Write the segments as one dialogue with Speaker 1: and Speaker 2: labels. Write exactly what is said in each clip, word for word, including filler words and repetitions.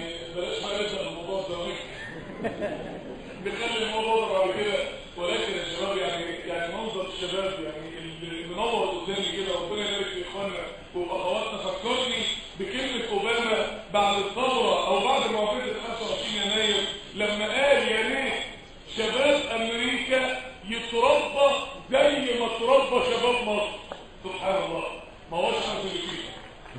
Speaker 1: بلاش بقى نبدا الموضوع ده بنخلي الموضوع ده بعد كده. ولكن يا شباب يعني يعني منظر الشباب يعني اللي منور قدامي كده، ربنا يبارك في اخواننا واخواتنا. فكرني بكلمه اوباما بعد الثوره او بعد معاهده خمسة وعشرين يناير لما قال يا ريت شباب امريكا يتربى زي ما تربى شباب مصر. سبحان الله، ما هوش حاجه اللي فيه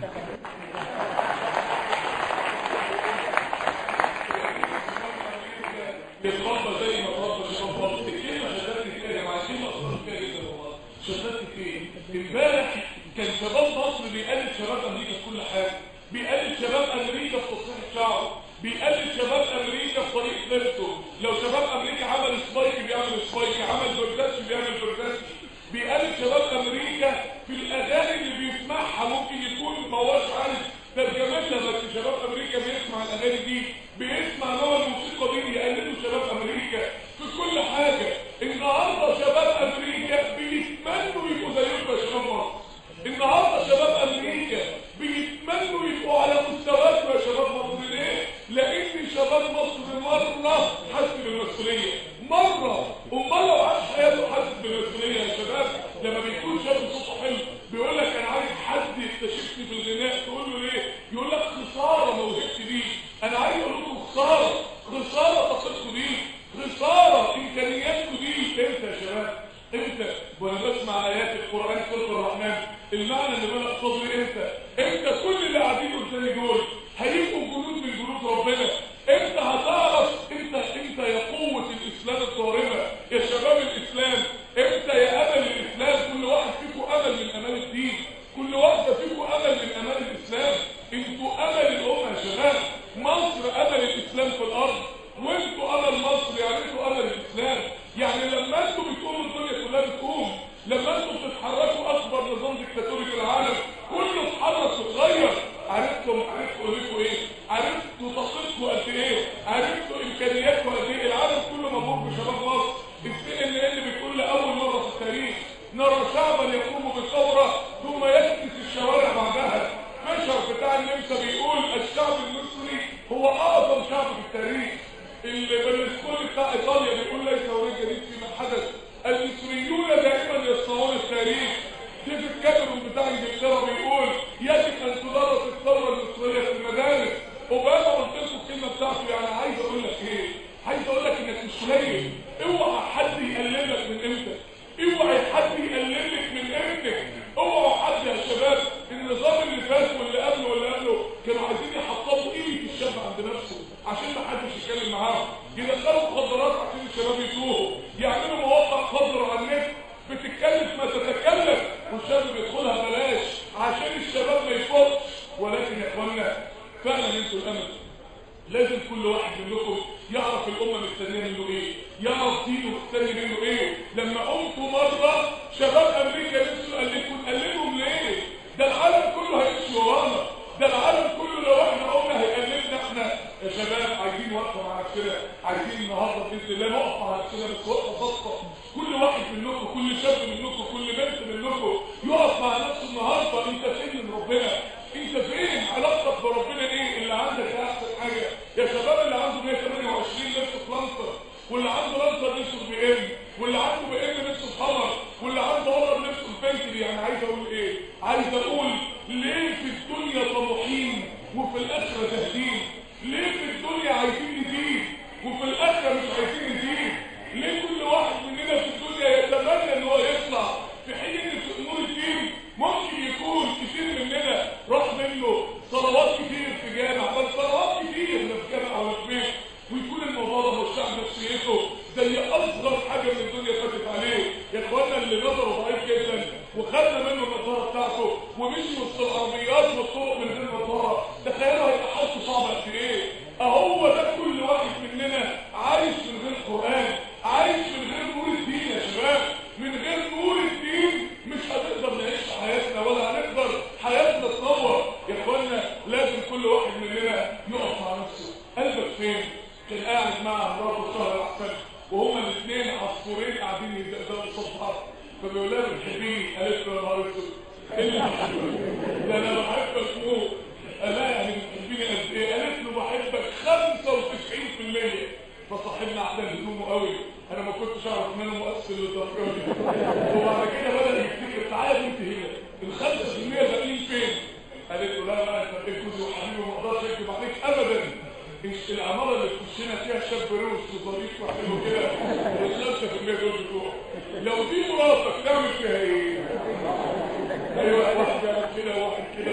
Speaker 1: يتربى زي ما تربى شباب مصر. الكلمه شدتني كده يا جماعه، كلمه اثرت فيها جدا والله. شدتني فين؟ امبارح كان شباب مصر بيقلد شباب امريكا في كل حاجه، بيقلد شباب امريكا في تصريح الشعر، بيقلد شباب امريكا في طريقه لبسه. لو شباب امريكا عمل سبايك بيعمل سبايك، عمل برداشي بيعمل برداشي. بيقلد شباب امريكا في الاغاني اللي بيسمعها، ممكن يكون ما هوش عارف ترجمتها، بس شباب امريكا بيسمع الاغاني دي، بيسمع نوع الموسيقى دي، يقلدوا شباب امريكا في كل حاجه. النهارده شباب امريكا بيتمنوا يبقوا زيهم يا شباب مصر. النهارده شباب امريكا بيتمنوا يبقوا على مستواكم يا شباب مصر. ليه؟ لان شباب مصر مره حس بالمسؤوليه، مره امال لو عاش حياته حاسس بالمسؤوليه يا شباب. لما بيكون شاب صوته حلو بيقول لك انا عايز حد يكتشفني في الغناء، تقول له ليه؟ يقول لك خساره موهبتي دي. انا عايز اقول لكم خساره، خساره طاقتكم دي، خساره امكانياتكم دي. امتى يا شباب؟ امتى؟ وانا بسمع ايات القران سوره الرحمن المعنى اللي بلغ صدري امتى؟ امتى كل اللي قاعدين قدامي دول هيبقوا جنود من جنود ربنا؟ امتى هتعرف انت انت يا قوه الاسلام الضاربه يا شباب الاسلام؟ امتى يا امل الاسلام؟ كل واحد فيكم امل من امال الدين، كل واحده فيكم امل من امال الاسلام. انتوا امل الامه يا شباب. مصر امل الاسلام في الارض، وانتوا امل مصر. يعني انتوا امل الاسلام. يعني لما انتوا بتقوموا الدنيا كلها بتقوم، لما انتوا بتتحركوا اكبر نظام ديكتاتوري في العالم كله اتحرك واتغير. عرفتوا عرفتوا قيمتكم ايه؟ عرفتوا طاقتكم قد ايه؟ عرفتوا امكانياتكم قد ايه؟ العالم كله مبهور بشباب مصر. السي ان ان بتقول لاول مره في التاريخ نرى شعبا يقوم بالثوره ثم يكنس الشوارع بعدها. مشهد بتاع النمسا بيقول الشعب المصري هو اعظم شعب في التاريخ. البرلسكوني بتاع ايطاليا بيقول ليس هناك جديد فيما حدث، المصريون دائما يصنعون التاريخ. ديفيد كاميرون بتاع انجلترا بيقول يجب ان تدرس الثوره المصريه في المدارس. اوباما قلت لكم الكلمه بتاعته، يعني عايز اقول لك ايه؟ عايز اقول لك انك مش قليل. اوعى حد يقللك من قيمتك، اوعى حد يقللك من قيمتك، اوعى حد يا شباب. النظام اللي فات واللي قبله واللي قبله كانوا عايزين يحطموا قيمه الشاب عند نفسه عشان ما حدش يتكلم معاهم، يدخلوا مخدرات عشان الشباب يتوهوا، يعملوا مواقع خضر على النت بتتكلف ما تتكلف والشاب بيدخلها بلاش عشان الشباب ما يفوتش. ولكن يا اخوانا فعلا انتوا الامل. لازم كل واحد منكم يعرف الامه مستنيه منه ايه، يعرف دينه مستني منه ايه. لما قمتوا مره شباب امريكا نفسه قلدكم، قلدهم ليه؟ ده العالم كله هيمشي ورانا، ده العالم كله لو احنا قلنا هيقلدنا احنا. يا شباب عايزين وقفه مع نفسنا، عايزين النهارده باذن الله نقف مع نفسنا بس وقفه خاصه. كل واحد منكم، كل شاب منكم، كل بنت منكم يقف مع نفسه النهارده. انت فين من ربنا؟ انت فين؟ علاقتك بربنا ايه؟ اللي عندك احسن حاجه يا شباب. اللي عنده مية وتمانية وعشرين لبس في لانسر، واللي عنده لانسر نفسه في بي ام، واللي عنده بي ام نفسه في حمر، واللي عنده قمر نفسه في بنتلي. يعني عايز اقول ايه؟ عايز اقول ليه في الدنيا طموحين وفي الاخره زاهدين؟ ليه في الدنيا عايزين ندين وفي الاخره مش عايزين ندين؟ ليه كل واحد مننا في الدنيا يتمنى ان هو يطلع في حين ان في امور الدين ممكن يكون كتير مننا راح منه صلوات كتير في جامع، بل صلوات كتير لا في جامع ولا في بيت، ويكون الموضوع ده مش شعب نفسيته زي اصغر حاجه من الدنيا فاتت عليه. يا اخوانا اللي نظره ضعيف جدا وخدنا منه النظاره بتاعته ومشي وسط العربيات والطرق من غير نظاره، تخيلوا هيبقى حالته صعبه قد ايه؟ اهو ده كل واحد مننا عايش من غير قران، عايش من غير نور الدين يا شباب. من غير نور الدين مش هنقدر نعيش حياتنا ولا هنقدر حياتنا تنور. يا اخوانا لازم كل واحد مننا يقف مع نفسه. قلبك فين؟ كان قاعد مع مراته شهر الاحسن وهما الاثنين عصفورين قاعدين يدقدقوا قصاد بعض، فبيقول لها بتحبيني؟ قالت له يا نهار اسود، ده انا بحبك موت. قال لها يعني بتحبيني قد ايه؟ قالت له بحبك خمسة وتسعين في المية. فصاحبنا احسن هدومه قوي، انا ما كنتش اعرف ان انا مؤثر للدرجه دي. وبعد كده بدا يفتكر تعالى انت هنا ال خمسة في المية باقيين فين؟ قالت له لا لا انت بقيت جوزي وحبيبي وما اقدرش اكذب عليك ابدا. العماره اللي تخشنا فيها شاب روش وظريف وحلو كده ال خمسة في المية دول بتوعه. لو دي مراتك تعمل فيها ايه؟ ايوه واحد كده واحد كده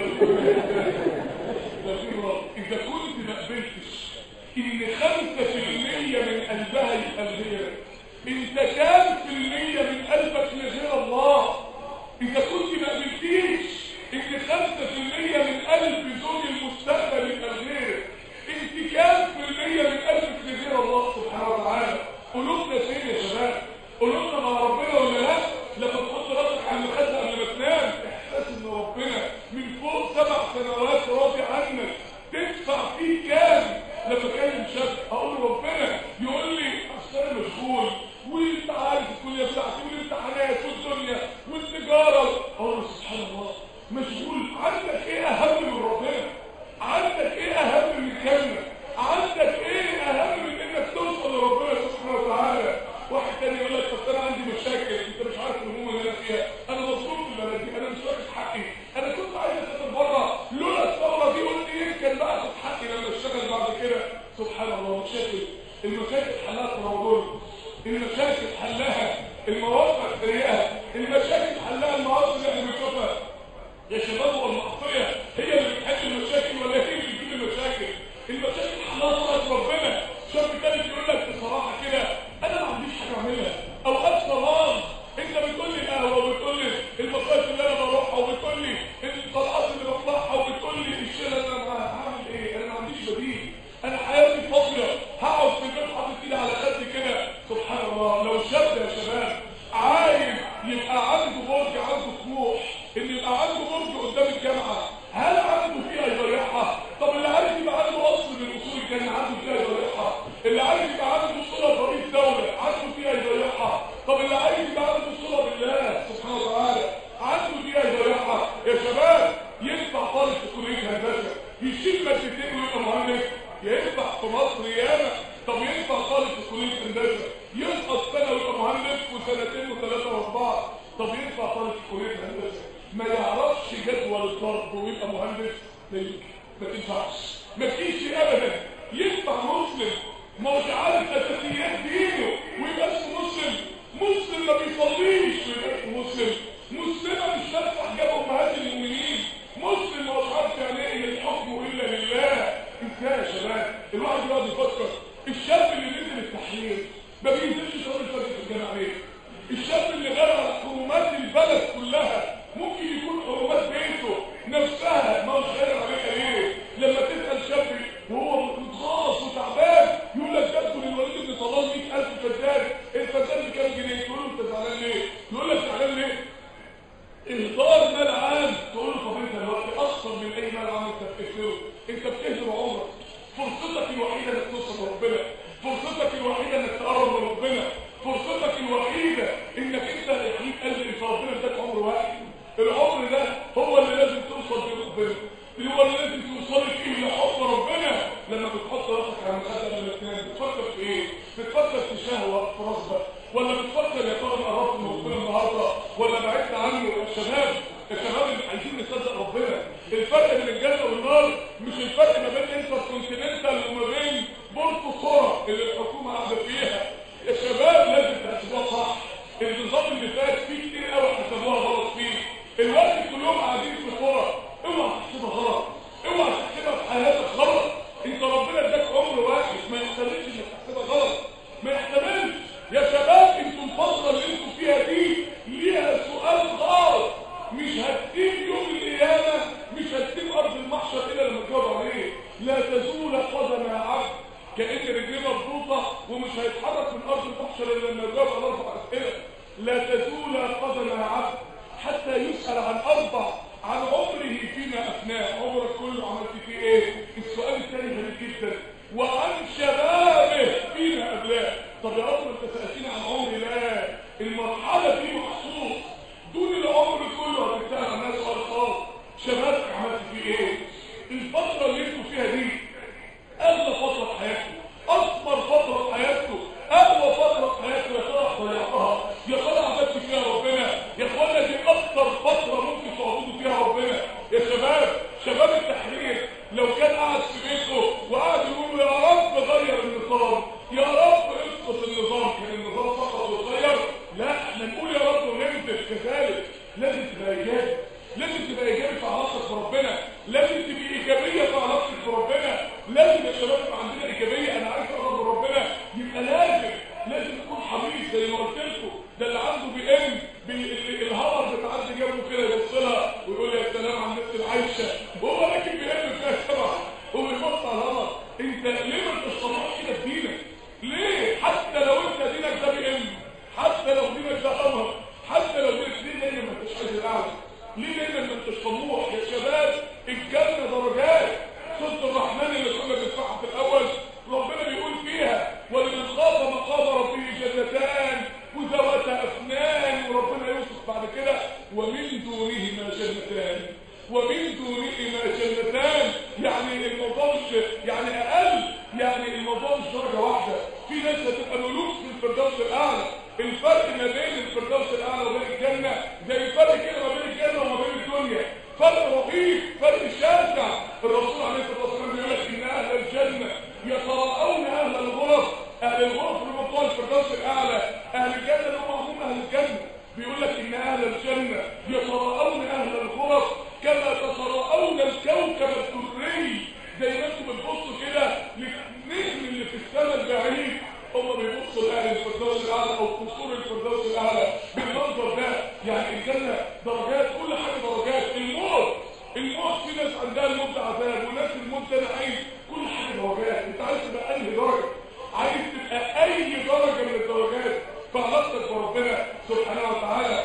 Speaker 1: لو دي مراتك اذا كنت ما قبلتش ان خمسة في المية من قلبها يبقى الغير، انت كام في المية من قلبك لغير الله؟ اذا كنت ما قبلتيش ان خمسة في المية من قلب زوج المستقبل يبقى الغير، انت كام في المية من قلبك لغير الله سبحانه وتعالى؟ قلوبنا فين يا شباب؟ قلوبنا مع ربنا ولا لا؟ لما تحط راسك على المخده قبل ما تنام احساس ان ربنا من فوق سبع سنوات راضي عنك، تدفع فيه كام؟ لما اكلم شاب اقول ربنا يقول لي اصل انا مشغول وانت عارف الكليه بتاعتي والامتحانات والدنيا والتجاره، اقول له سبحان الله مشغول. عندك ايه اهم من ربنا؟ عندك ايه اهم من كلمه؟ عندك ايه اهم من انك توصل لربنا سبحانه وتعالى؟ واحد تاني يقول لك طب انا عندي مشاكل، انت مش عارف الهموم اللي انا فيها، انا مظلوم في البلد دي، انا مش واخد حقي، انا كنت عايز اسافر بره لولا الثوره دي قلت يمكن بقى اخد حقي لما اشتغل بعد كده. سبحان الله مشاكل، المشاكل حلها التناول، المشاكل حلها المواقع السيئه، المشاكل حلها المعاصي اللي احنا بنشوفها. يا شباب هو المعصيه هي اللي بتحل المشاكل ولا هي اللي بتجيب المشاكل؟ المشاكل حلها طلعت ربنا. شاب ثالث يقول لك بصراحه كده انا ما عنديش حاجه اعملها، اوقات فراغ، انت بتقول لي القهوه وبتقول لي المصايف اللي انا بروحها وبتقول لي الطلعات اللي بطلعها وبتقول لي الشيله اللي انا هعمل ايه؟ انا ما عنديش بديل، انا حياتي فاضيه، هقعد في البيت حاطط ايدي على خدي كده. سبحان الله لو شاب يا شباب عايز يبقى عنده برج، عنده طموح ان يبقى عنده برج قدام الجامعه، هل عنده فيها يضيعها؟ طب اللي عايز يبقى عنده اصل من اصول الجنه عنده فيها يضيعها؟ اللي عايز يبقى عنده صله برئيس دوله عنده فيها يضيعها؟ طب اللي عايز يبقى عنده صله بالله سبحانه وتعالى عنده فيها يضيعها؟ يا شباب ينفع طالب في كليه هندسه يشيل مادتين ويبقى مهندس؟ ينفع في مصر ياما. طب ينفع طالب في كليه هندسه يسقط سنه ويبقى مهندس وسنتين وثلاثه واربعه؟ طب ينفع طالب في كليه هندسه ما يعرفش جدول الضرب ويبقى مهندس؟ لا يمكن، ما تنفعش، ما فيش ابدا. ينفع مسلم ما هوش عارف اساسيات دينه ويبقى اسمه مسلم؟ مسلم ما بيصليش ويبقى اسمه مسلم؟ مسلمه مش لابسه حجاب امهات المؤمنين؟ مسلم ما هوش عارف يعني ايه الحكم الا لله؟ ازاي يا شباب؟ الواحد يقعد يفكر. الشاب اللي نزل التحرير ما بينزلش شهر الفجر في الجامعه ليه؟ الشاب اللي غير على حرمات البلد كلها ممكن يكون حرمات بيته نفسها ما هوش غير عليها ليه؟ لما تسال شاب وهو متغاص وتعبان يقول لك جابوا للوليد بن طلال مئة ألف فدان، الفدان بكام جنيه؟ تقول له انت زعلان ليه؟ يقول لك زعلان ليه؟ اهدار مال عام. تقول له طب انت دلوقتي اكثر من اي مال عام انت بتكسره، انت بتهدر عمرك، فرصتك الوحيده انك توصل لربنا، فرصتك الوحيده انك تقرب من ربنا، فرصتك الوحيده انك انت يحييك قلب انت ربنا اداك عمر واحد، العمر ده هو اللي لازم توصل فيه ربنا، اللي هو اللي لازم توصلك فيه لحب ربنا. لما بتحط راسك على المخده قبل ما تنام بتفكر في ايه؟ بتفكر في شهوه في راسك ولا بتفكر يا ترى انا قربت من ربنا النهارده ولا بعدت عنه؟ يا شباب الشباب اللي عايزين نصدق ربنا، الفرق بين الجنه والنار مش الفرق ما بين انتر كونتيننتال وما بين بورتو قرى اللي الحكومه قاعده فيها. يا شباب لازم تحسبوها صح. النظام اللي فات فيه كتير قوي حسبوها غلط فيه. الوقت كلهم قاعدين في قرى، اوعى تحسبها غلط، اوعى تحسبها في حياتك غلط. انت ربنا اداك عمر واحد ما يحتملش انك تحسبها غلط، ما يحتملش. يا شباب انتوا الفتره اللي انتوا فيها دي ليها سؤال خاص، مش هتسيب يوم القيامه، مش هتسيب ارض المحشر الا لما تجاوب عليه. لا تزول قدم عبد، كأن رجليه مربوطه ومش هيتحرك من ارض المحشر الا لما يجاوب على اربع اسئله. لا تزول قدم عبد حتى يسأل عن اربع، عن عمره فيما افناه، عمرك كله عملت فيه ايه؟ السؤال الثاني غريب جدا، وعن شبابه فيما ابلاه. طب يا رب انت سألتني عن عمري؟ لا، المرحله دي مخصوص دون العمر كله هتتسأل عن ناس خالص. شبابك عملت فيه ايه؟ الفتره الشباب يبقى عندنا ايجابيه، انا عايز اقرب من ربنا، يبقى لازم لازم تكون حريص زي ما قلت لكم. ده اللي عنده بي ام الهمر بتعدي جنبه كده يبص لها ويقول يا سلام على الناس العايشه، وهو راكب بي ام فيها سبعه وبيبص على الهمر. انت ليه ما انتش طموح كده في دينك؟ ليه؟ حتى لو انت دينك ده بي ام، حتى لو دينك ده قمر، حتى لو دينك ليه دايما ما انتش عايز الاعلى؟ ليه دايما ما انتش طموح؟ يا شباب الجنه درجات. سوره الرحمن اللي كنا بنفتحها في الاول ربنا بيقول فيها ولمن خاف مقام ربه جنتان وذوات افنان، وربنا يوصف بعد كده ومن دونهما جنتان، ومن دونهما جنتان. يعني الموضوع مش يعني اقل، يعني الموضوع مش درجه واحده. في ناس هتبقى ملوك في الفردوس الاعلى. الفرق ما بين الفردوس الاعلى وبين الجنه زي الفرق كده ما بين الجنه وما بين الدنيا، فرق رهيب، فرق شاسع. الرسول عليه الصلاه والسلام بيقول لك ان اهل الجنه يتراءون اهل الغرف، اهل الغرف اللي هم بتوع الفردوس الاعلى، اهل الجنه اللي هم هم اهل الجنه. بيقول لك ان اهل الجنه يتراءون اهل الغرف كما تتراءون الكوكب الدري. زي ما انتم بتبصوا كده للنجم اللي في السماء البعيد، هم بيبصوا لاهل الفردوس الاعلى او قصور الفردوس الاعلى بالمنظر ده. يعني الجنه درجات، كل حاجه درجات. الموت الموت في ناس عندها الموت ده عذاب، وناس الموت ده نعيم، كل حاجه درجات. انت عايز تبقى انهي درجه؟ عايز تبقى اي درجه من الدرجات في علاقتك بربنا سبحانه وتعالى.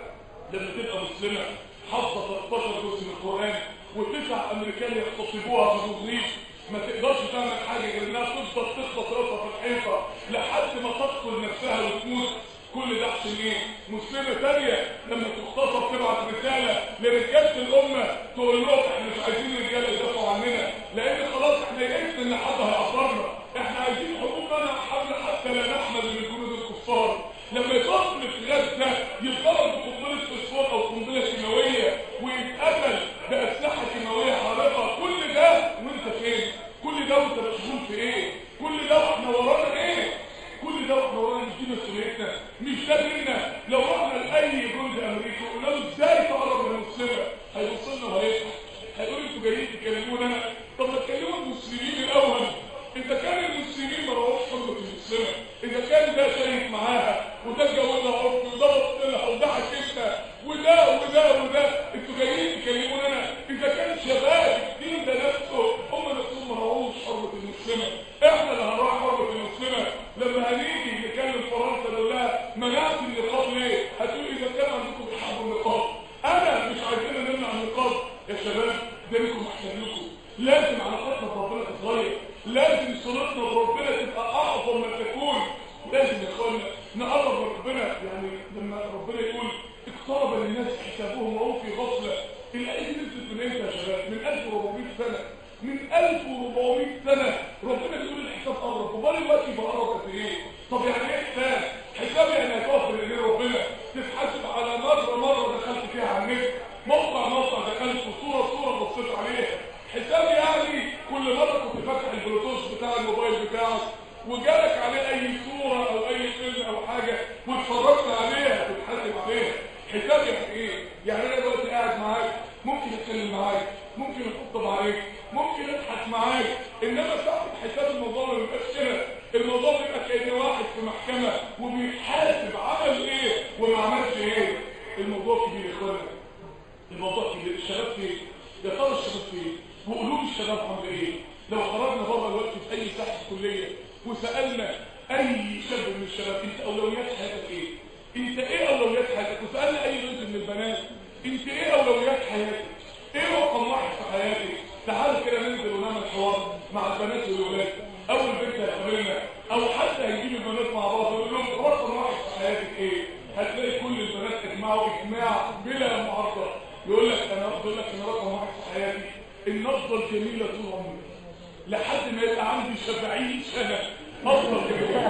Speaker 1: لما تبقى مسلمه حافظه ثلاثتاشر جزء من القران وتسع امريكان يغتصبوها في مضيق، ما تقدرش تعمل حاجه غير انها تفضل تخبط راسها في الحيطه لحد ما تقتل نفسها وتموت. كل ده عشان ايه؟ مسلمه ثانيه لما تغتصب تبعت رساله لرجاله الامه تقول لهم احنا مش عايزين رجاله يدافعوا عننا، لان خلاص احنا يئسنا ان حد هيعبرنا، احنا عايزين حقوقنا حتى لا نحمل من جنود الكفار. لما يطلق في غزه يضرب بقنبله فوسفور او قنبله كيماويه ويتقتل باسلحه كيماويه حارقه، كل ده وانت فين؟ كل ده وانت مشغول في ايه؟ كل ده واحنا ورانا ايه؟ كل ده واحنا ورانا مش دي مسؤوليتنا؟ مش ده ديننا؟ لو رحنا لاي جند امريكي وقلنا له ازاي تقرب من المسلمه هيبص لنا وهيضحك، هيقول انتوا جايين تكلمونا انا؟ طب ما تكلموا المسلمين الاول. اذا كان المسلمين ما راحوش حرمه المسلمه، اذا كان ده شايف معاها وده اتجوزها عرف وده بص لها وده حكيتها وده وده وده، انتوا جايين تكلمونا انا؟ اذا كان شباب الدين ده نفسه هم نفسهم ما راحوش حرمه المسلمه، احنا اللي هنروح حرمه المسلمه. لما هنيجي نكلم فرنسا نقول لها منعت النقاب ليه؟ هتقول اذا كان عندكم بتحبوا النقاب، انا مش عايزين نمنع النقاب. يا شباب دينكم احسن لكم، لازم علاقتنا بربنا تتغير، لازم صلتنا بربنا تبقى اعظم ما تكون. لازم يا اخوانا نقرب من ربنا. يعني لما ربنا يقول اقترب للناس حسابهم وهم في غفله، الايه دي نزلت من امتى يا شباب؟ من ألف وأربعمائة سنه، من ألف وأربعمائة سنه ربنا بيقول الحساب قرب. وبالي دلوقتي بقى قرب قد ايه؟ طب يعني ايه حساب؟ حساب يعني هتقف بين ايدين ربنا تتحاسب على مره مره دخلت فيها على النت، موقع موقع دخلت وصوره صوره بصيت عليها. حساب يعني كل مره كنت فاتح البلوتوث بتاع الموبايل بتاعك وجالك عليه اي صوره او اي فيلم او حاجه واتفرجت عليها تتحاسب عليها. حساب يعني ايه؟ يعني انا دلوقتي قاعد معاك ممكن اتكلم معاك، ممكن اخطب عليك، ممكن اضحك معاك، انما ساعه حساب الموضوع ما بيبقاش كده. الموضوع بيبقى كأن واحد في محكمه وبيحاسب عمل ايه وما عملش ايه. الموضوع كبير يا اخوانا، الموضوع كبير. الشباب فين؟ يا ترى الشباب فين؟ وقلوب الشباب عامله ايه؟ لو خرجنا بره دلوقتي في اي ساحه كليه وسالنا اي شاب من الشباب انت اولويات حياتك ايه؟ انت ايه اولويات حياتك؟ وسالنا اي بنت من البنات انت ايه اولويات حياتك؟ ايه رقم واحد في حياتك؟ تعالوا كده ننزل ونعمل حوار مع البنات والولاد. اول بنت هتقابلنا او حتى هنجيب البنات مع بعض ونقول لهم رقم واحد في حياتك ايه؟ هتلاقي كل البنات اجمعوا اجماع بلا معارضه. يقول لك انا اقول لك انا رقم واحد في حياتي ان افضل جميله طول عمري لحد ما يبقى عندي سبعين سنه افضل جميله،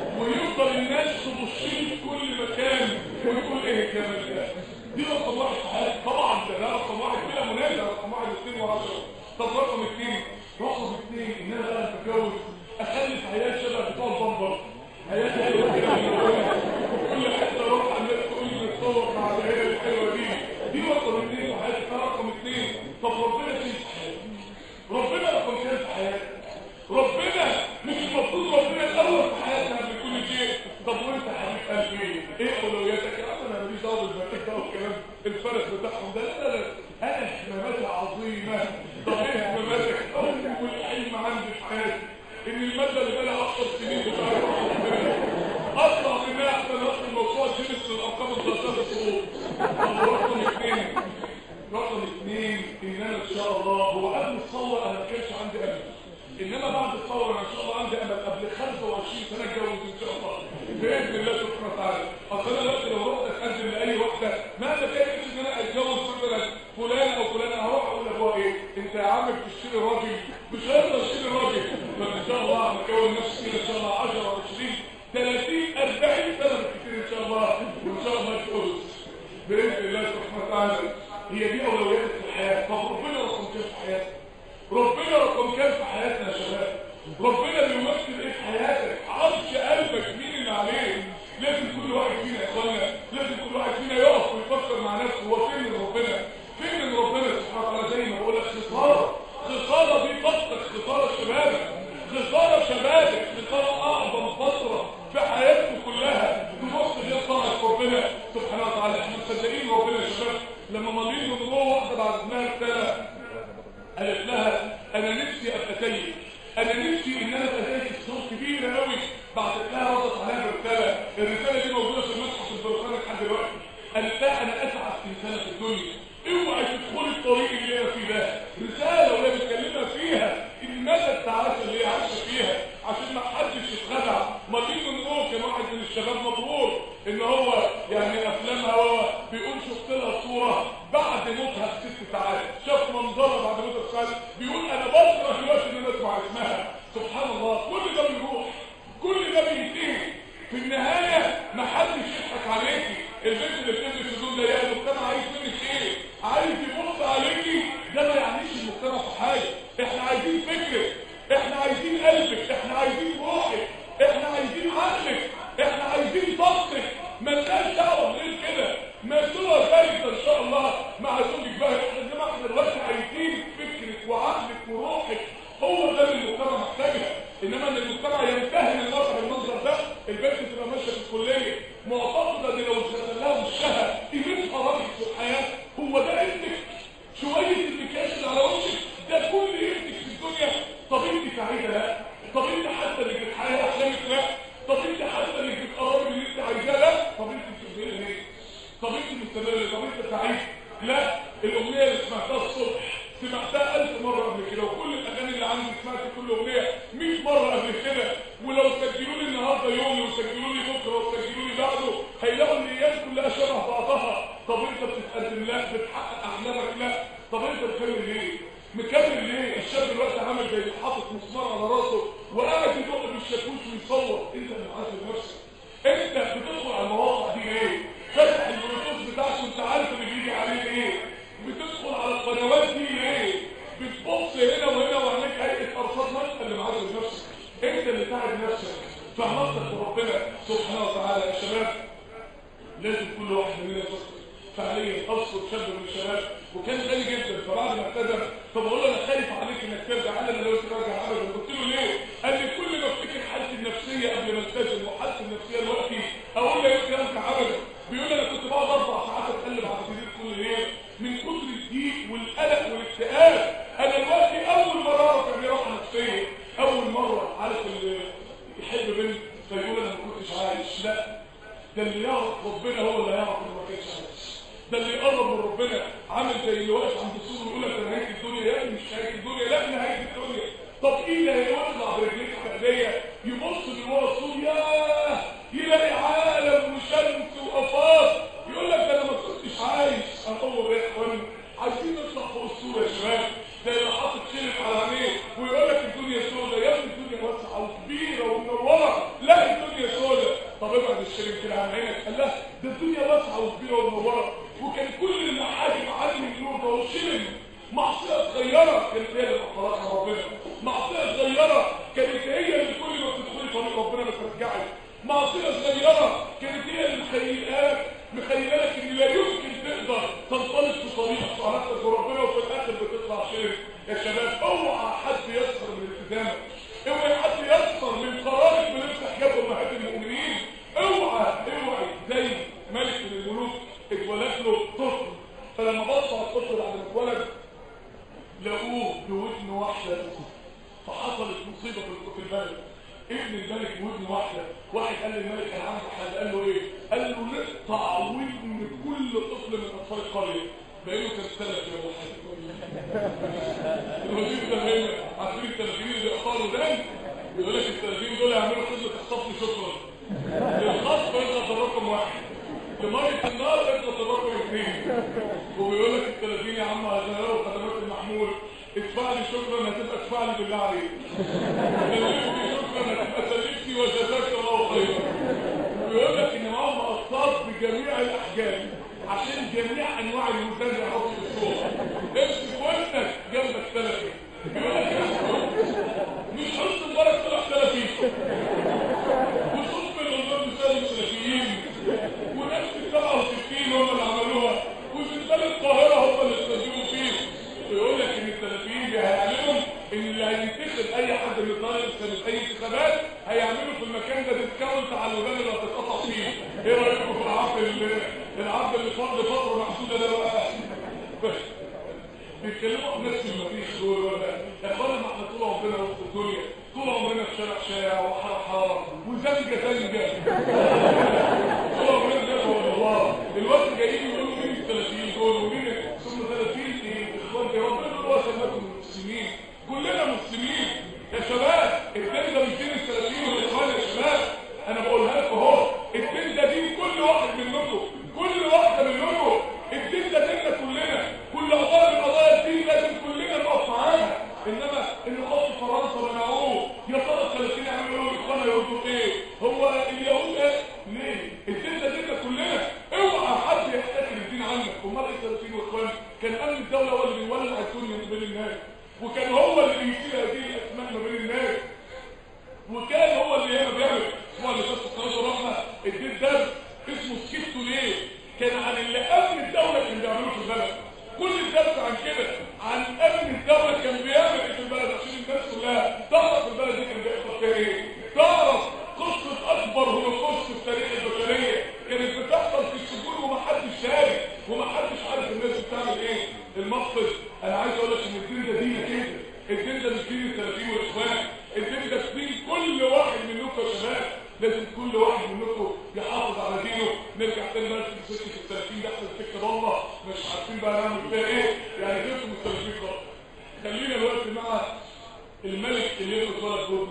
Speaker 1: ويفضل الناس تبصلي في كل مكان ويقول ايه الجمال ده؟ دي رقم واحد في حياتي. طبعا ده رقم واحد بلا منازع، رقم واحد اثنين وعشرة. طب رقم اثنين رقم اثنين ان انا بقى اتجوز اخلف عيال شبه بتوع البمبر، عيال حلوه كده كل حته اروح على الناس تقول لي نتصور مع العيال الحلوه دي. دي رقم اثنين في حياتي. رقم اثنين طب ربنا فين في حياتي؟ ربنا رقم كام في حياتي؟ ربنا ربنا مش المفروض ربنا الاول في حياتنا قبل كل شيء؟ طب وانت حبيب قلبي ايه اولوياتك؟ يا عم انا ماليش دعوه بالبنات ده والكلام الفرق بتاعهم ده، لا لا لا انا اهتماماتي عظيمه. طب ايه اهتماماتك؟ اول حلم عندي في حياتي ان الماده اللي بقى عشر سنين بتاعت ربنا اطلع منها احسن اصل موضوع جنس الارقام الثلاثه الصعود. رقم اثنين رقم اثنين ان انا ان شاء الله هو قبل الثوره انا ما كانش عندي امل، انما بعد الثوره انا ان شاء الله عندي امل قبل خمسة وعشرين سنه اتجوز ان شاء الله باذن الله سبحانه وتعالى. اصل انا دلوقتي لو رحت اتقدم لاي واحده ما بكلمش ان انا اتجوز مثلا فلان او فلان، هروح اقول لابوها ايه؟ انت يا عم بتشتري راجل؟ مش هيقدر يشتري راجل. فان شاء الله هكون نفسي كده ان شاء الله عشرة عشرين ثلاثين أربعين سنه كتير ان شاء الله، وان شاء الله اتجوز باذن الله سبحانه وتعالى. هي دي اولويات الحياه. طب ربنا رقم كام في حياتك؟ ربنا رقم كام في حياتنا يا شباب؟ ربنا بيمثل ايه في حياتك؟ عرش قلبك مين اللي عليه؟ لازم كل واحد فينا يا اخوانا، لازم كل واحد فينا يقف ويفكر مع نفسه هو فين من ربنا؟ فين من ربنا سبحانه وتعالى؟ زي ما بقول لك خساره، خساره دي فتره، خساره شبابك، خساره شبابك، خساره اعظم فتره في حياتكم كلها تبص فيها طاعه ربنا سبحانه وتعالى. احنا مصدقين ربنا يا شباب. لما مريض من روح واحده بعد اسمها رساله قالت لها انا نفسي ابقى كيف، انا نفسي ان انا ابقى زي صوت كبيره قوي، بعتت لها ردت عليها برساله، الرساله دي موجوده في المتحف البريطاني لحد دلوقتي. قالت لها انا اسعد انسانه في الدنيا، اوعي تدخلي الطريق اللي هي فيه ده. رساله وهي بتكلمها فيها المدى التعاسه اللي هي عايشه فيها عشان ما حدش يتخدع. مريض من روح كان واحد من الشباب مبرور ان هو يعني افلامها هو بيقول شفت لها صوره بعد موتها بست ساعات، شاف منظرها بعد موتها بست ساعات، بيقول انا بكره دلوقتي ان انا اسمع اسمها. سبحان الله، كل ده بيروح، كل ده بينتهي في النهايه. ما حدش يضحك عليكي. البنت اللي بتلبس الهدوم ده يا المجتمع عايز منك ايه؟ عايز يبص عليكي، ده ما يعنيش المجتمع في حاجه. احنا عايزين فكرك، احنا عايزين قلبك، احنا عايزين روحك، احنا عايزين عقلك، احنا عايزين طاقتك. ما لناش دعوه غير كده. ما سوى ذلك ان شاء الله مع زوجك بقى. انما احنا دلوقتي عايزين فكرك وعقلك وروحك، هو ده اللي المجتمع محتاجها. انما ان المجتمع ينتهي النظر بالمنظر ده، البنت تبقى ماشيه في الكليه معتقده ان لو اتغسل لها وشها قيمتها راحت في الحياه. هو ده ابنك؟ شويه المكياج اللي على وشك ده كل ابنك في الدنيا؟ طب انت سعيده؟ لا. طب انت حاسه انك بتحققي احلامك؟ لا. طب انت حاسه انك بتقربي اللي انت عايزاه؟ لا. طب انت بتقولي ليه؟ طب انت مستمره ليه؟ طب انت سعيد؟ لا. الاغنيه اللي سمعتها الصبح سمعتها ألف مرة قبل كده، وكل الأغاني اللي عندي سمعت كل أغنية مئة مرة قبل كده، ولو سجلوا لي النهارده يومي وسجلوا لي بكرة وسجلوا لي بعده هيلاقوا الأيام كلها شبه بعضها. طب أنت بتتقدم؟ لا. بتحقق أحلامك؟ لا. طب أنت مكمل ليه؟ مكمل ليه؟ الشاب دلوقتي عامل زي حاطط مسمار على راسه وقاعد يدق بالشاكوش ويصور. أنت اللي معذب نفسك. أنت بتدخل على المواقع دي ليه؟ فاتح البلوتوث بتاعك وأنت عارف اللي بيجي عليه إيه؟ بتدخل على القنوات دي ليه؟ بتبص هنا وهنا وعليك هيئه ارصاد. ما انت اللي معذب نفسك، انت اللي تعب نفسك. فعلاقتك بربنا سبحانه وتعالى يا شباب لازم كل واحد مننا يفكر فعليا. اذكر شاب من الشباب وكان غني جدا، فبعد ما اعتذر فبقول له انا خايف عليك انك ترجع. قال انا لو تراجع ابدا. قلت له ليه؟ قال لي كل ما افتكر حالتي النفسيه قبل ما التزم وحالتي النفسيه دلوقتي اقول له يا ارجع ابدا. بيقول انا كنت بقعد اربع ساعات اتقلب على السرير كل ليله من كتر الضيق والقلق والاكتئاب. انا دلوقتي اول مره اعرف يعني راحه نفسيه، اول مره عارف اللي يحب بنت فيقول انا ما كنتش عايش. لا، ده اللي يعرف ربنا هو اللي هيعرف انه ما كانش عايش. ده اللي يقرب من ربنا عامل زي اللي واقف عند السور ويقول لك ده نهايه الدنيا. يا ابني مش نهايه الدنيا، لا نهايه الدنيا. طب ايه اللي هيطلع برجليك حقيقيه يبص من ورا السور ياه يلاقي عالم وشمس وافاق يقول لك ده انا ما كنتش عايش. اطور يا اخوان، عايزين نطلع فوق السور يا شباب. ده اللي حاطط شرف على عينيه ويقول لك الدنيا سوداء. يا ابني الدنيا واسعه وكبيره ومنوره. لا الدنيا سوداء. طب ابعد الشرف كده عن عينك. قال لا ده الدنيا واسعه وكبيره ومنوره. وكان كل المحاكم عالم النور ده وشلم معصيه صغيره كانت هي اللي خلقها ربنا. معصيه صغيره كانت هي اللي كل ما تدخلي طريق ربنا بترجعك. معصيه صغيره كانت هي اللي مخيلات مخيلك ان لا يمكن تقدر تنطلق في طريقك وعلاقتك بربنا وفي الاخر بتطلع شرك. يا شباب اوعى حد يسخر من التزامك، اوعى الملك. ابن الملك ودن واحده. واحد قال للملك انا عندي حل، قال له ايه؟ قال له نقطع ودن كل طفل من اطفال القريه. بقيله كان سلف يا ابو حاتم. الوزير ده هنا عارفين التلفين اللي بيقطعوا دم؟ بيقول لك التلفين دول يعملوا خدمه تخطف لي شكرا. للخطف يضغط الرقم واحد، لميه النار يضغط الرقم اثنين. وبيقول لك التلفين يا عم هتغيروا خدمات المحمول، ادفع لي شكرا هتبقى ادفع لي بالله عليك. سلفني شكرا هتبقى سلفني وجزاك الله خيرا. ويقول لك ان معاهم مقصات بجميع الاحجام عشان جميع انواع الميزان يحطوا في الصوره. امسك ودنك جنبك سلفي. بيقول لك مش حسن مبارك طلع سلفي. وصوت من الغنوات بسبب السلفيين. ونفس السبعة وستين هم اللي عملوها. وزلزال القاهره هم اللي استخدموا فيه. ويقول لك ان السلفيين هيعلمهم ان اللي هينتخب اي حد من طالب السلف اي انتخابات هيعملوا في المكان ده ديسكاونت على الودان اللي هتتقطع فيه. ايه رايكم في العرض اللي العرض اللي فرض فتره محدوده ده بقى؟ بيتكلموا عن نفس المفيش دول ولا يا اخوانا؟ ما احنا طول عمرنا وسط الدنيا، طول عمرنا في شارع شارع وحاره حاره وزنجه زنجه. طول عمرنا ده والله الوقت جايين يقولوا مين الثلاثين دول ومين ثم ثلاثين ايه؟ اخوان يا ربنا هو سماكم مسلمين، كلنا مسلمين يا شباب. الدين ده مش دين الثلاثين والاخوان يا شباب، انا بقولها لكم اهو. الدين ده دين كل واحد منكم، كل واحده منكم. الدين ده ديننا كلنا، كل قضايا من قضايا الدين لازم كلنا نقف معاها. انما اللي خطوا فرنسا منعوه، يا ترى الثلاثين يعملوا ايه والاخوان يردوا ايه؟ هو اليهود ايه؟ ليه؟ الدين ده ديننا كلنا، اوعى حد يحتكر الدين عنك. امال ايه الثلاثين والاخوان؟ كان امن الدوله هو اللي بيولع الدنيا ما بين الناس، وكان هو اللي بيشيل هذه الاسماء ما بين الناس، وكان هو اللي هنا بيعمل اسمه اللي فات الصلاه والرحمه. الدين ده اسمه سكتوا ليه؟ كان عن اللي امن الدوله كان بيعملوه في البلد. كل الدرس عن كده، عن امن الدوله كان بيعمل ايه في البلد عشان الناس كلها تعرف البلد دي كان بيحصل فيها ايه، تعرف قصه اكبر هولوكوست في تاريخ البشريه كانت بتحصل في السجون ومحدش شارك ومحدش عارف الناس بتعمل ايه. المقصد انا عايز اقول لك ان الدين ده دين كده، الدين ده مش دين الثلاثين والاخوان، الدين ده دين كل واحد منكم يا شباب. لازم كل واحد منكم يحافظ على دينه. نرجع تاني بقى في سكه الثلاثين ده، احنا سكه ضلمه مش عارفين بقى نعمل فيها ايه، يعني جبتوا الثلاثين خالص. خلينا دلوقتي مع الملك اللي له ثلاث جهود.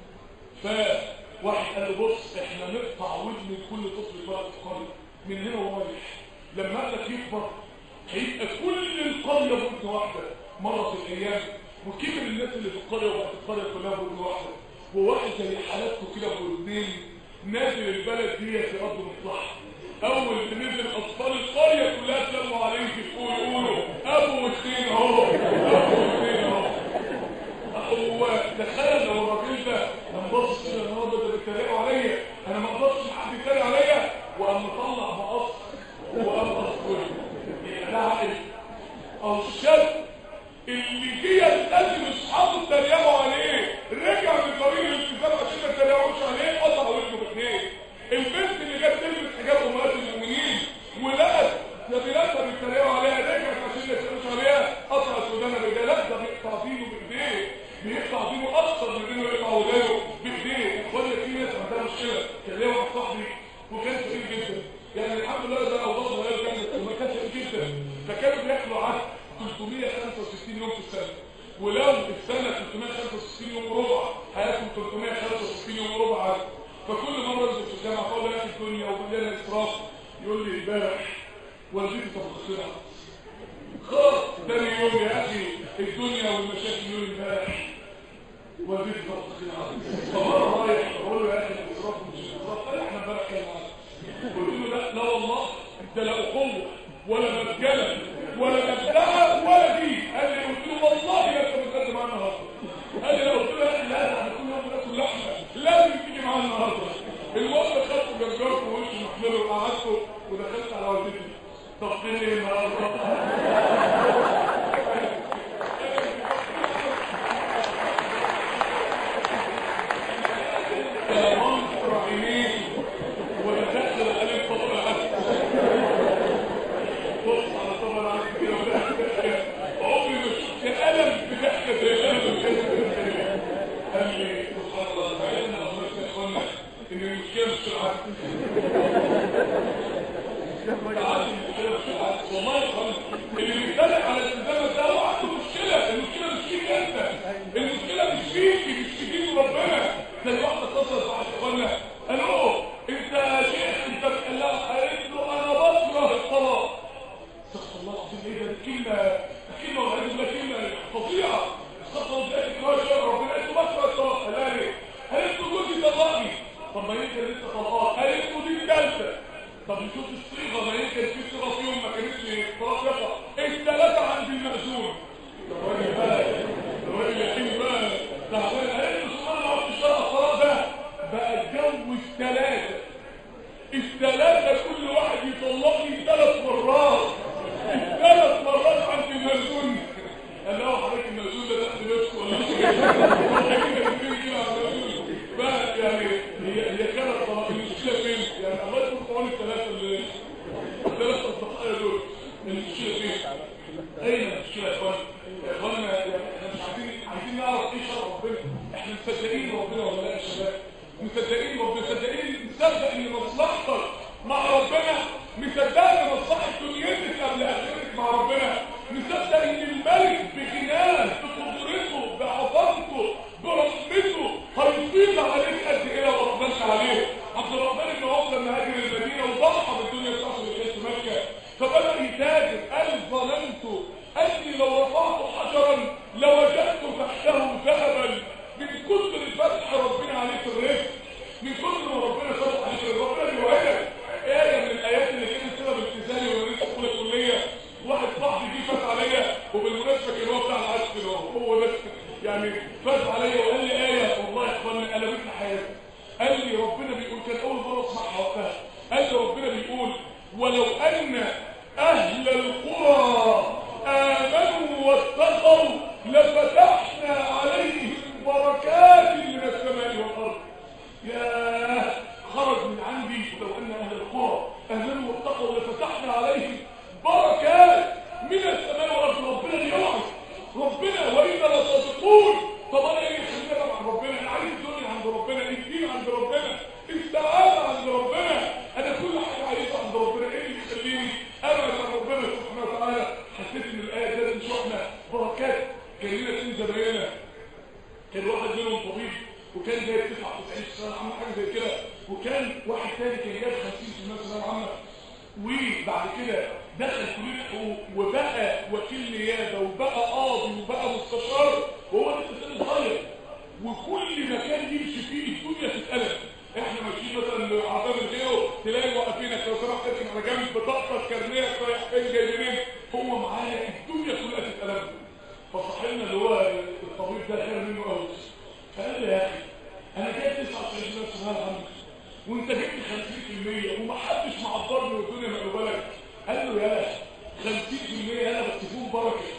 Speaker 1: فواحد قال له بص احنا نقطع ودن كل طفل ثلاث قريه من هنا ورايح، لما ابنك يكبر هيبقى كل القريه بودن واحده. مرت الايام وكبر الناس اللي في القريه وبقت القريه كلها بودن واحده، وواحد زي حالاتكم كده بودنين نازل البلد دي في ارض مصلحه. اول ما نزل اطفال القريه كلها اتلموا عليه يقولوا يقولوا ابو واثنين اهو، ابو واثنين اهو. هو تخيل لو الراجل ده كان باصص كده النهارده ده بيتريقوا عليا، انا ما اقدرش حد يتريق عليا، وقام مطلع مقص وقام قصوي. ده عقل او الشاب اللي جه يستلزم اصحابه اتريقوا عليه، رجع من طريق الالتزام عشان ما يتريقوش عليه، قطع ودنه باثنين. البنت اللي جت تلبس حجاب امهات المؤمنين ولقت نبيلاتها بيتريقوا عليها، رجعت عشان ما يتريقوش عليها، قطعت ودانها بايديها. لا ده بيقطع دينه بايديه، بيقطع دينه اكثر من انه يقطع ودانه بايديه. اخواني في ناس عندها مشكله. كان ليا واحد صاحبي وكان فقير جدا، يعني الحمد لله ده اوضاعه صغيره كانت وما كانش فقير جدا، فكانوا بياكلوا عدد ثلاثمية وخمسة وستين يوم في السنه، ولو السنه ثلاثمية وخمسة وستين يوم وربع هياكل ثلاثمية وخمسة وستين يوم وربع عدد. فكل مره ينزل في الجامعه اقول له يا الدنيا ومليانه اسراف، يقول لي امبارح والدتي طبختنا خلاص. ثاني يوم يا اخي الدنيا والمشاكل، يقول لي امبارح والدتي طبختنا. فمره رايح اقول له يا اخي الاسراف مش اسراف، قال احنا امبارح كان معانا. قلت له لا لا والله انت لا اخوه ولا مجله ولا مبدأ ولا دي. قال لي قلت له والله لا انت بتقدم معانا النهارده. قال لي لا، قلت له لا لا احنا كل يوم بناكل لحمه لازم تيجي معانا النهارده. المهم خدته جرجرته ووشي محمله وقعدته ودخلت على والدتي. طب فين ايه النهارده؟ سبحان والله يا اخوان اللي بيتكلم على الالتزام ده هو عنده مشكله، المشكله مش فيك انت، المشكله مش فيك، مش في دين ربنا. زي واحده اتصلت مع اخواننا قالوا انت يا شيخ انت بتقلق، قالت له انا بكره الطلاق. استغفر الله العظيم، ايه ده؟ كلمه كلمه والعياذ بالله كلمه فظيعه. استغفر الله ازاي تكره شر ربنا؟ قالت له بكره الطلاق. قال لها ليه؟ قالت له جوزي طلقني. طب ما يمكن لسه طلقات. قالت له دي الثالثه. طب نشوف الصيغه، ما يمكن في صيغه فيهم ما كانتش طلاق يقع. الثلاثه عند المأذون. الراجل بقى الراجل يحيي بقى تعبان. قالت له سبحان الله في الشرع الطلاق ده بقى اتجوز ثلاثه، الثلاثه كل واحد يطلقني ثلاث مرات، الثلاث مرات عند المأذون. قال له حضرتك المأذون ده تحت نفسه ولا بقى يعني هي هي كانت طلاق. المشكله فين؟ يعني الله يكون في عون الثلاثه اللي الثلاثه الضحايا دول. المشكله فين؟ اين المشكله يا اخوان؟ يا اخوانا احنا مش عايزين عايزين نعرف ايه شرع ربنا. احنا مصدقين ربنا ولا لا يا شباب؟ مصدقين ربنا، مصدقين نصدق ان مصلحتك مع ربنا، مصدق ان مصلحه دنيتك قبل اخرتك مع ربنا، مصدق ان الملك بغناه بقدرته بعظمته برحمته هيفيض عليك قد ايه لو ما رضاش عليه. عبد الرحمن بن عوف لما هاجر المدينه وضحى بالدنيا بتاعته اللي كانت في مكه فبدا يتاجر. قال ظننت اني لو رفعت حجرا لوجدت تحته ذهبا. من كثر فتح ربنا عليك الرزق، من كثر ما ربنا فتح عليك الرزق، ربنا بيوعدك. ايه من الايات اللي كانت سبب التزامي وانا لسه في الكليه، واحد صاحبي جه فات عليا وبالمناسبه كان هو بتاع العسل هو بس يعني فات عليا وقال لي ايه والله يا اخوانا قلبت لي حياتي. قال لي ربنا بيقول، كان اول مره اسمعها وقتها، قال لي ربنا بيقول ولو ان اهل القرى امنوا واتقوا لفتحنا عليهم بركات من السماء والارض. يا خرج من عندي لو ان اهل القرى امنوا واتقوا لفتحنا عليهم بركات من السماء والارض. ربنا بيوعد، ربنا واذا لصادقون. طب انا ايه خلينا مع ربنا؟ انا عايز الدنيا عند ربنا، الدين عند ربنا، السعاده عند ربنا، انا كل حاجه عايزها عند ربنا. ايه اللي يخليني ابعد عن ربنا سبحانه وتعالى؟ حسيت ان الايه دي لازم شفنا بركات. كان لنا اتنين زمايلنا، كان واحد منهم طبيب وكان جايب تسعة وتسعين في الثانويه العامه حاجه زي كده، وكان واحد ثاني كان جايب خمسين في المية في الثانويه العامه، وبعد كده دخل كليه حقوق وبقى وكيل نيابه وبقى قاضي وبقى مستشار وهو لسه صغير. وكل مكان يمشي فيه الدنيا تتقلب. احنا ماشيين مثلا عذاب غيره تلاقي واقفينك لو سمحت اركن على جنب بطاقتك كارنيك رايح فين جاي منين، هو معايا الدنيا كلها تتقلب. فصاحبنا اللي هو الطبيب ده خير منه قوي، فقال لي يا اخي انا جايب تسعة وتسعين في الثانويه العامه وانت جبت خمسين في المية ومحدش معبرني والدنيا مقلوبه لك. قال له يا خمسين في المية انا بس فيهم بركه.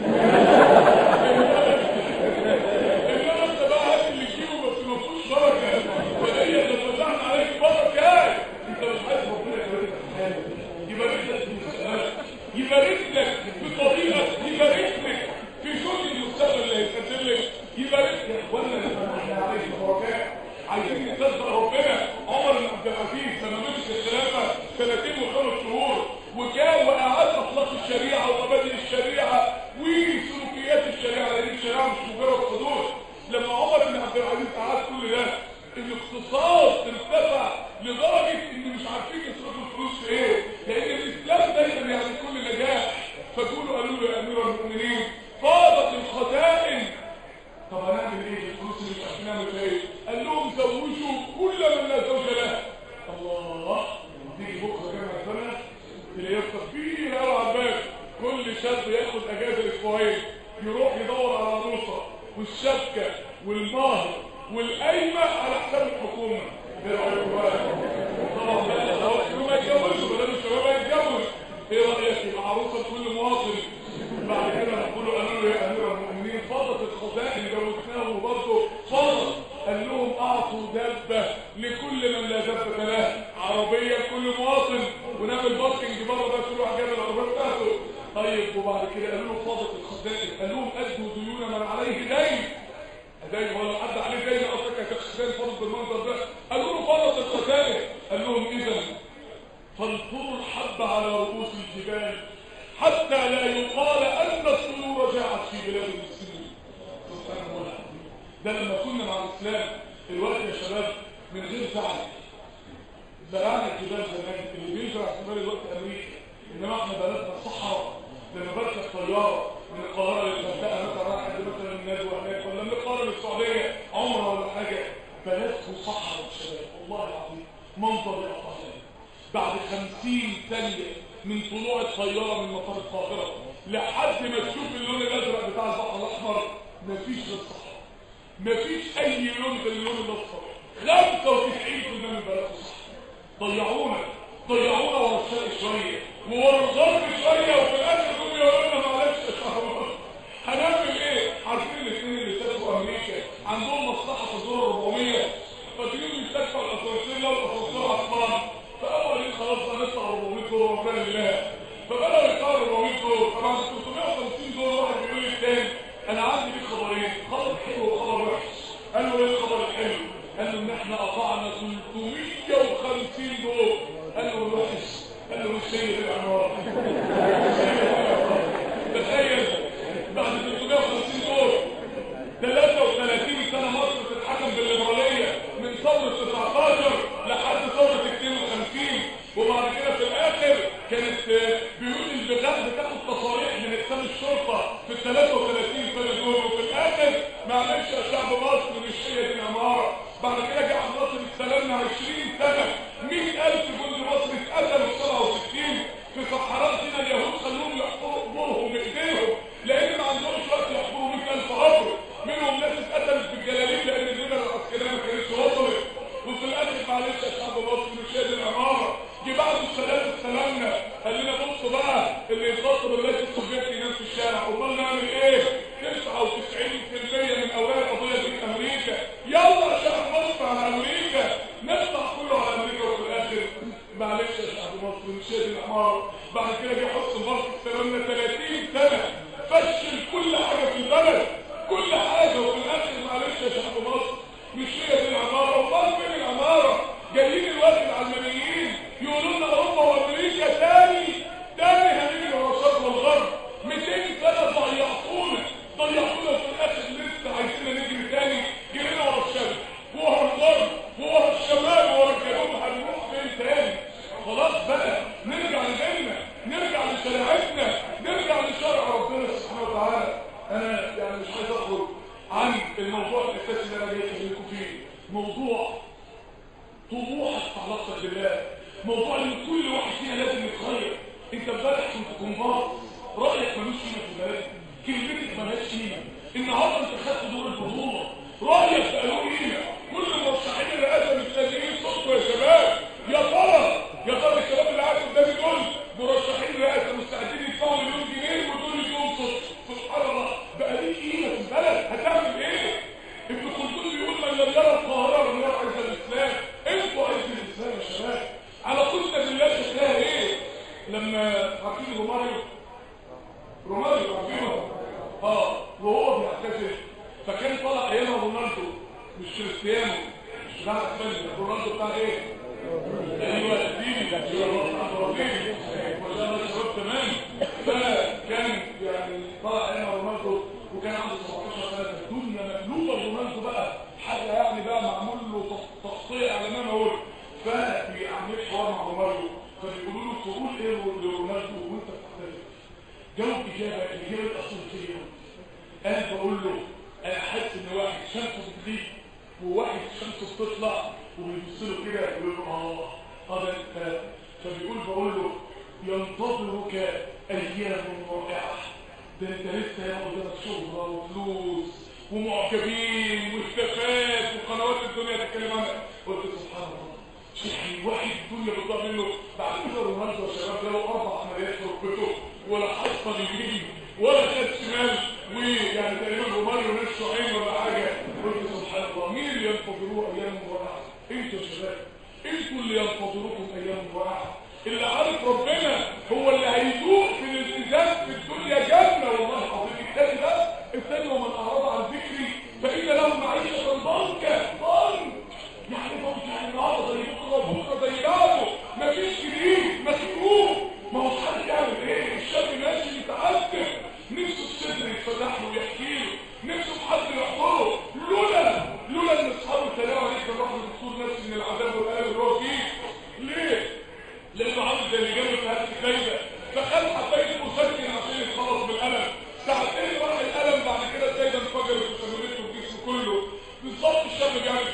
Speaker 1: انما انت بقى هات اللي تجيبه بس ما فيهوش بركه، وهي اللي فتحنا عليك بركات. انت مش عايز ربنا يبارك لك في حياتك، يبارك لك في مستقبلك، يبارك لك في طريقك، يبارك لك في كل المستقبل اللي هيتقدم لك، يبارك لك. يا اخوانا لما احنا عليك بركات عايزين نصدق ربنا. عمر بن عبد العزيز لما مسك الخلافه سنتين وخمس شهور وجاء واعاد اخلاق الشريعه ومبادئ الشريعه وسلوكيات الشريعه، لان الشريعه مش مجرد حدود. لما عمر بن عبد العزيز قعد كل ده الاقتصاد ارتفع لدرجه ان مش عارفين يصرفوا الفلوس في ايه، لان الاسلام دايما يعني كل نجاح. فقولوا قالوا له يا امير المؤمنين فاضت الخزائن، طب هنعمل ايه بالفلوس اللي مش عارفين نعمل فيها ايه؟ قال لهم زوجوا كل من لا زوج له. الله، تيجي بكره جامعه سنه تلاقيها كبيره قوي على الباب، كل شاب ياخد اجازه اسبوعين يروح يدور على عروسه والشبكه والمهر والقايمه على حساب الحكومه. ايه رايكم بقى؟ طبعا ما يتجوزوا بدل الشباب هيتجوز. ايه رايك يبقى عروسه لكل مواطن؟ بعد كده نقول قالوا له يا امير المؤمنين فضت الخزائن جوزناهم وبرضه فضت. قال لهم اعطوا دبه لكل من لا دبه له، عربيه لكل مواطن، ونعمل باركنج بره بقى كل واحد جاب العربيه بتاعته. طيب وبعد كده قالوا له فضت الخزائن، قال لهم ادوا ديون من عليه دين. دين ولا حد عليه دين اصلا كانت الخزائن فضت بالمنظر ده. قالوا له فضت الخزائن، قال حتى لا يقال ان الطيور جاءت في بلاد المسلمين. سبحان الله العظيم. ده لما كنا مع الاسلام الوقت يا شباب من غير زعل زرعنا الجبال زمان، اللي بيزرع جبال الوقت امريكا، انما احنا بلدنا صحراء. لما بركب طياره من القاهره للغردقه مثلا رايح عند مثلا الندوه هناك، ولا من القاهره للسعوديه عمره ولا حاجه، بلدكم صحراء يا شباب والله العظيم منظر يقطع القلب. بعد خمسين ثانيه من طلوع الطياره من مطار القاهره لحد ما تشوف اللون الازرق بتاع البحر الاحمر مفيش غير صحراء، مفيش اي لون غير اللون الاصفر. خمسة وتسعين بالمية من بلدكم صحراء. ضيعونا ضيعونا ورا الشرق شويه وورا الغرب شويه، وفي الاخر دول يقولوا لنا معلش يا شباب هنعمل ايه؟ عارفين الاثنين اللي سافروا امريكا عندهم مصلحه في الدور أربعمية، فاكرين يستكفوا الاسانسير لو الاسانسير عطلان، فاول يوم خلاص هندفع أربعمية دولار ربنا لله، فبداوا يدفعوا أربعمية دولار. طبعا ثلاثمية وخمسين دولار واحد بيقول للثاني انا عندي ليك خبرين، خبر حلو وخبر وحش. قال له ايه الخبر الحلو؟ قال له ان احنا قطعنا ثلاثمية وخمسين دولار. قال له الوحش؟ قال له مش هي العمارة. تخيل بعد ثلاثمية وخمسين دولار ثلاثة وثلاثين سنة مصر تتحكم بالليبرالية من ثورة تسعتاشر لحد ثورة اثنين وخمسين، وبعد كده في الاخر كانت بيقول البغاء بتاخد تصاريح من اقسام الشرطة في ال ثلاثة وثلاثين سنة دول، وفي الاخر معلش يا شعب مصر مش هي دي العمارة. بعد كده جه عبد الناصر استلمنا عشرين سنة مئة ألف جندي مصري اتقتلوا في سبعة وستين في صحراء سيناء. اليهود خلوهم يحفروا قبورهم بايديهم لان ما عندهمش وقت يحفروا مئة ألف قبر، منهم ناس اتقتلت في الجلالين لان الجبل العسكريه ما كانتش وصلت. وفي الاخر معلش يا شعب مصر مش هي دي العماره. جه بعد السلام استلمنا قال لنا بصوا بقى اللي يخاطب الرئيس السوفيتي ينام في الشارع، امال نعمل ايه؟ تسعة وتسعين بالمية من اوائل القضيه دي امريكا. يلا يا شعب مصر على امريكا، نفتح كله على امريكا. وفي الاخر معلش يا شعب مصر مش هي دي العماره. بعد كده جه حسن مبارك استلمنا ثلاثين سنه فشل كل حاجه في البلد، كل حاجه، وفي الاخر معلش يا شعب مصر مش هي دي العماره. امال فين العماره؟ جايين الوقت العلمانيين يقولوا لنا اوروبا وامريكا تاني تاني هنيجي ورا الشرق والغرب. مئتين سنه ضيعتونا ضيعتونا في الاخر لسه عايزين نجري تاني، جرينا ورا الشرق وورا الغرب وورا الشمال وورا الجنوب، هنروح فين تاني؟ خلاص بقى نرجع لديننا، نرجع لشريعتنا، نرجع لشرع ربنا سبحانه وتعالى. انا يعني مش عايز اخرج عن الموضوع الاساسي اللي انا جاي اكلمكم فيه، موضوع طموحك في علاقتك بالله، موضوع ان كل واحد فينا لازم يتغير. انت امبارح كنت كومبارس، رايك ملوش قيمه في البلد، كلمتك مالهاش قيمه. النهارده انت خدت دور البطوله، رايك بقى له قيمه. كل مرشحين الرئاسه مستنيين صوتكم يا شباب. يا ترى يا ترى الشباب اللي قاعد قدامي دول مرشحين الرئاسه مستعدين يدفعوا مليون جنيه ودول يدوهم صوت. سبحان الله، بقى ليك قيمه في البلد، هتعمل ايه؟ ابن خلدون بيقول من لم يرى القاهره لم يرى عز الاسلام. انتوا عز الاسلام يا شباب، علاقتنا بالله شكلها ايه؟ لما عارفين روماريو روماريو عارفينه؟ اه وهو بيعتزل فكان طالع ايامها رونالدو، مش كريستيانو، مش بتاع اسبانيا، رونالدو بتاع ايه؟ ايوه الديني ده برازيلي ما شاء الله شباب تمام. فكان يعني طالع ايامها رونالدو وكان عنده سبعتاشر سنه، الدنيا مقلوبه رونالدو بقى حاجه يعني بقى معمول له تغطيه اعلاميه اهو. فبيعمل حوار مع روماريو فبيقولوا له تقول ايه لرونالدو وانت بتحتاج؟ جاوب اجابه الاجابه الاصليه. انا بقول له انا حاسس ان واحد شمسه بتغيب وواحد شمسه بتطلع وبيبص له كده يقول له اه هذا انت. فبيقول بقول له ينتظرك ايام رائعه، ده انت لسه هياخد لك شهره وفلوس ومعجبين واختفاءات وقنوات الدنيا تتكلم عنها. قلت سبحان الله، شيء واحد الدنيا بتضاع منه. بعد كده رونالدو يا شباب له اربع عمليات في ركبته ولا حصل يمين ولا خد شمال، ويعني تقريبا روماريو نفسه عين ولا حاجه. قلت سبحان الله، مين اللي ينتظروه ايام رائعه؟ انتوا يا شباب، انتوا اللي ينتظروكم ايام رائعه. اللي عارف ربنا هو اللي هيدوق في الالتزام في الدنيا جنه والله العظيم. الثاني ده الثاني ومن اعرض عن ذكري فان له معيشه ضنكا. ضنك يعني ضنك يعني النهارده زي بكره وبكره زي بعده، مفيش جديد مسكوب. ما هو حد يعمل ايه؟ الشاب ماشي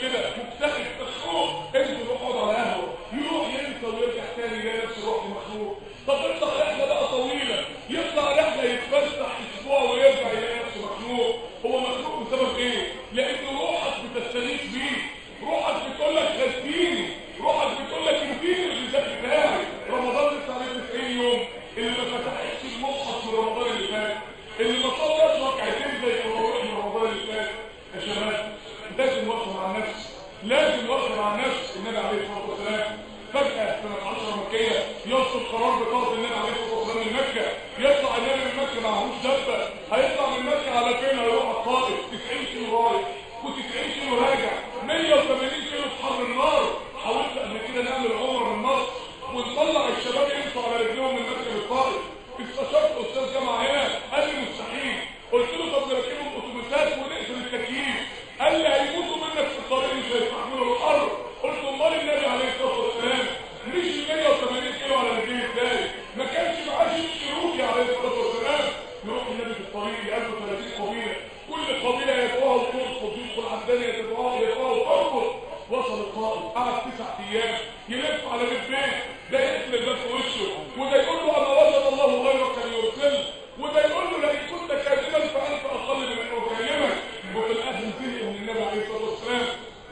Speaker 1: كده مكتئب مخنوق، انزل روح اقعد على قهوه، يروح ينسى ويرجع تاني يلاقي نفسه روح مخنوق. طب اطلع رحله بقى طويله، يطلع رحله يتفسح اسبوع ويرجع يلاقي نفسه مخنوق. هو مخنوق بسبب ايه؟ لان روحك بتستغيث بيه، روحك بتقول لك غذيني، روحك بتقول لك اديني الغذاء بتاعي. رمضان لسه عليه تسعين يوم، اللي ما فتحش المصحف من رمضان اللي فات، اللي ما صلىش ركعتين زي التراويح من رمضان اللي فات. يا شباب لازم وقفه مع النفس، لازم وقفه مع النفس. النبي عليه الصلاه والسلام فجاه سنه عشرة مكيه يصدر قرار بطرد النبي عليه الصلاه والسلام من مكه، يطلع النبي من مكه معهوش دبه، هيطلع من مكه على فين؟ هيروح على الطائف، تسعين كيلو رايح وتسعين كيلو راجع، مية وثمانين كيلو في حر النار. حاولت قبل كده نعمل عمره من مصر ونطلع الشباب يمشوا على رجلهم من مكه للطائف، استشرت استاذ جامعه هنا قال لي مستحيل. قلت له طب نركبهم اتوبيسات ونقفل التكييف، قال لي هيموتوا منك في الطريق مش هيستحملوا الحر. قلت امال النبي عليه الصلاه والسلام مشي مية وثمانين كيلو على رجليه ازاي؟ ما كانش معاه شيء شروكي عليه الصلاه والسلام. يروح النبي في الطريق يقابله ثلاثين قبيله، كل قبيله يدعوها وترفض، يدخل على الثانيه يدعوها يدعوها وترفض. وصل الطائف قعد تسع ايام يلف على البيت، ده يقفل الباب في وشه وده يقول له انا وجد الله غيرك ليرسل، وده يقول له لئن كنت كاذبا فانت اقل من ان اكلمك. وفي الاخر زهق من النبي عليه الصلاه والسلام،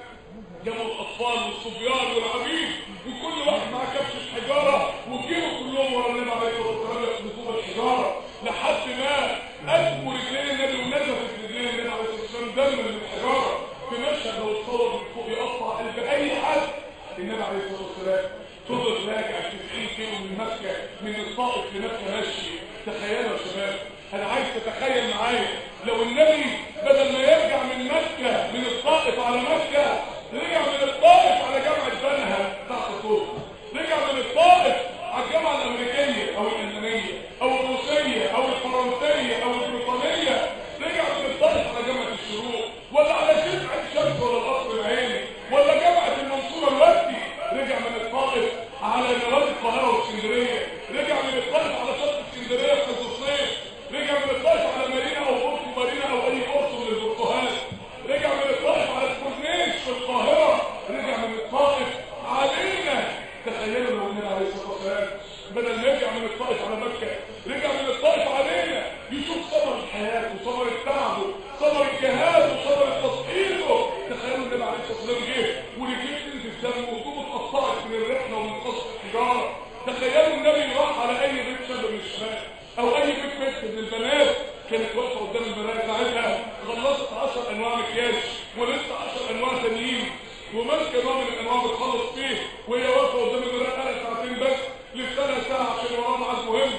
Speaker 1: جابوا الاطفال والصبيان والعبيد وكل واحد معاه كبشه حجاره وجيبوا كلهم ورا النبي عليه الصلاه والسلام يخلطوا الحجاره لحد ما قدموا رجلين النبي ونزفت رجلين النبي عليه الصلاه والسلام دم من الحجاره. في مشهد لو اتصور من فوق يقطع قلب اي حد. النبي عليه الصلاه والسلام فضل راجع تسعين كيلو من مكه من الطائف لمكه ماشي. تخيلوا يا شباب، انا عايز تتخيل معايا لو النبي بدل ما يرجع من مكه من الطائف على مكه رجع من الطائف على جامعه بنها تحت الطوق، رجع من الطائف على الجامعه الامريكيه او الالمانيه او الروسيه او الفرنسيه او البريطانيه، رجع من الطائف على جامعه الشروق ولا على جامعه الشمس ولا القصر العيني ولا جامعه المنصوره الوردي، رجع من الطائف على نوادي القاهره واسكندريه، رجع من الطائف على شط اسكندريه في الصيف، رجع من الطائف على مارينا او بورتو مارينا او اي بورتو من البرتقال، رجع من الطائف على الكورنيش في القاهره، رجع من الطائف علينا. تخيلوا لو النبي عليه الصلاه والسلام بدل ما يرجع من الطائف على مكه رجع من الطائف علينا، يشوف ثمر الحياه وثمر التعب وثمر الجهاد وثمر تصحيحه. تخيلوا النبي عليه الصلاه والسلام جه ورجليه تنزل دم وهدومه اتقطعت من الرحله ومن قصف الحجاره. تخيلوا النبي راح على اي بيت شاب من الشباب او اي بيت بنت من البنات كانت واقفه قدام المرايه ساعتها خلصت عشر انواع مكياج ولسه عشر انواع تانيين وماسكه نوع من الانواع بتخلص فيه وهي واقفه قدام المرايه بقالها ساعتين بس لسه ساعه عشان وراها ميعاد مهم،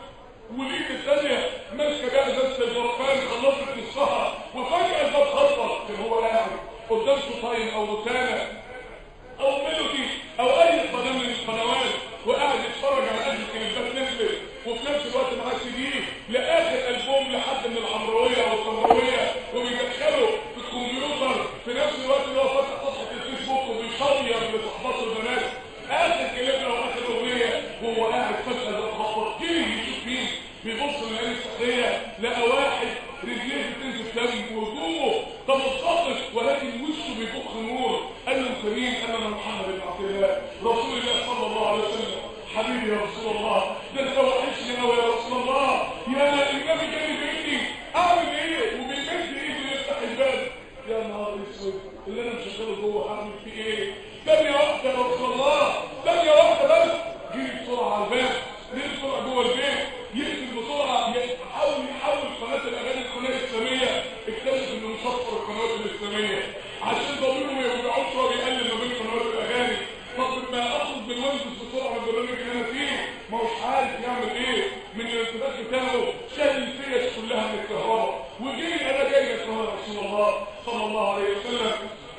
Speaker 1: والايد الثانيه ماسكه بقى ازازه البرفان خلصت نصها وفجاه الباب خبط. كان هو قاعد قدام شوطين او روتانا او ميلودي او اي قناه من القنوات وقاعد يتفرج على اخر كليبات نزلت وفي نفس الوقت معاه سي دي لاخر البوم لحد من الحمراويه او السمراويه وبيدخله في الكمبيوتر في نفس الوقت اللي هو فاتح صفحه الفيسبوك وبيشير لصحباته البنات اخر كليب او اخر اغنيه وهو قاعد فجاه ده خبط كده يشوف مين بيبص للعين الصحيه لقى واحد رجليه بتنزل دم وهدومه تمسطت ولكن وشه بيبخ نور. قال له انت مين؟ قال انا محمد بن عبد الله رسول الله صلى الله عليه وسلم. حبيبي يا رسول الله، ده انت وحشني قوي يا رسول الله، يا النبي جاي بايدي اعمل ايه؟ وبيمد ايده يفتح الباب. يا نهار اسود اللي انا مشغله جوه هعمل فيه ايه؟ ثانيه واحده يا رسول الله، ثانيه واحده بس. جري بسرعه على الباب، جري بسرعه جوه البيت، يقفل بسرعه، يحاول يحول قناه الاغاني القناه الاسلاميه. اكتشف انه مشفر القنوات الاسلاميه عشان ضميره ما يوجعوش وهو بيقلل ما بين قنوات الاغاني. طب ما اخرج من ويندوز بسرعه من البرنامج اللي انا فيه، ما هوش عارف يعمل ايه من الارتباط بتاعه، شال الفيش كلها من الكهرباء وجري. انا جاي لك يا رسول الله صلى الله عليه وسلم.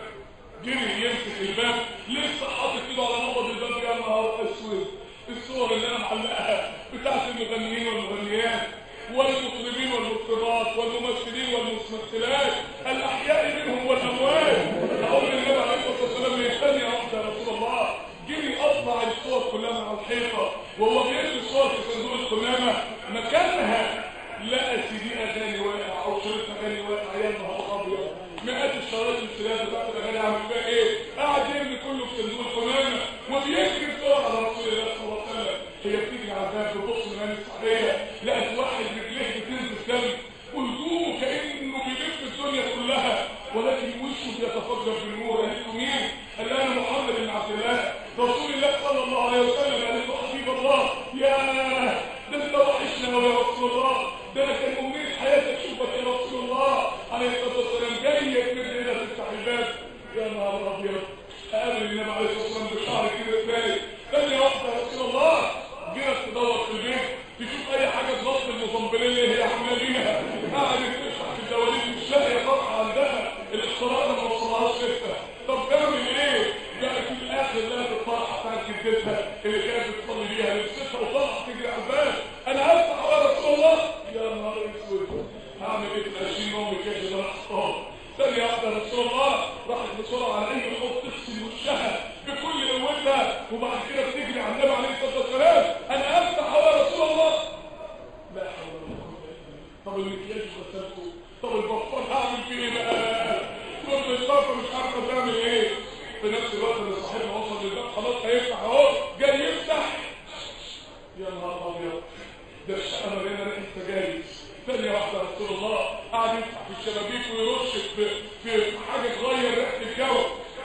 Speaker 1: جري يمسك الباب لسه حاطط ايده على نقط الباب. يا نهار اسود، الصور اللي انا معلقها بتاعت المغنيين والمغنيات والمطربين والمطربات والممثلين والممثلات الاحياء منهم والاموات. اقول للنبي عليه الصلاه والسلام ثانيه واحده يا رسول الله. جري اطلع الصور كلها على الحيطه وهو بيرمي الصور في صندوق القمامه مكانها لقى سي دي اغاني واقع او شريط اغاني واقع. يا نهار ابيض، مئات الشرايط السلاسل بتاعت الاغاني عامل فيها جدتها اللي كانت بتصلي بيها لبستها وطلعت تجري على الباب. انا هفتح يا رسول الله. يا نهار اسود، هعمل ايه في العشرين يوم كده اللي انا حطاها؟ ثانية واحدة يا رسول الله، راحت بسرعة على اي حوض تغسل وشها بكل قوتها، وبعد كده بتجري على النبي عليه الصلاة والسلام. انا هفتح يا رسول الله. لا حول ولا قوة الا بالله. طب المكياج غسلته، طب البطال هعمل فيه ايه بقى؟ كنت الشرطة مش عارفة تعمل ايه. في نفس الوقت اللي صاحبنا وصل للباب خلاص هيفتح اهو، جاي يفتح. يا نهار ابيض، ده الشقة مليانة ريحة سجاير. ثانية واحدة يا رسول الله، قاعد يفتح في الشبابيك ويرش في في حاجة تغير ريحة الجو.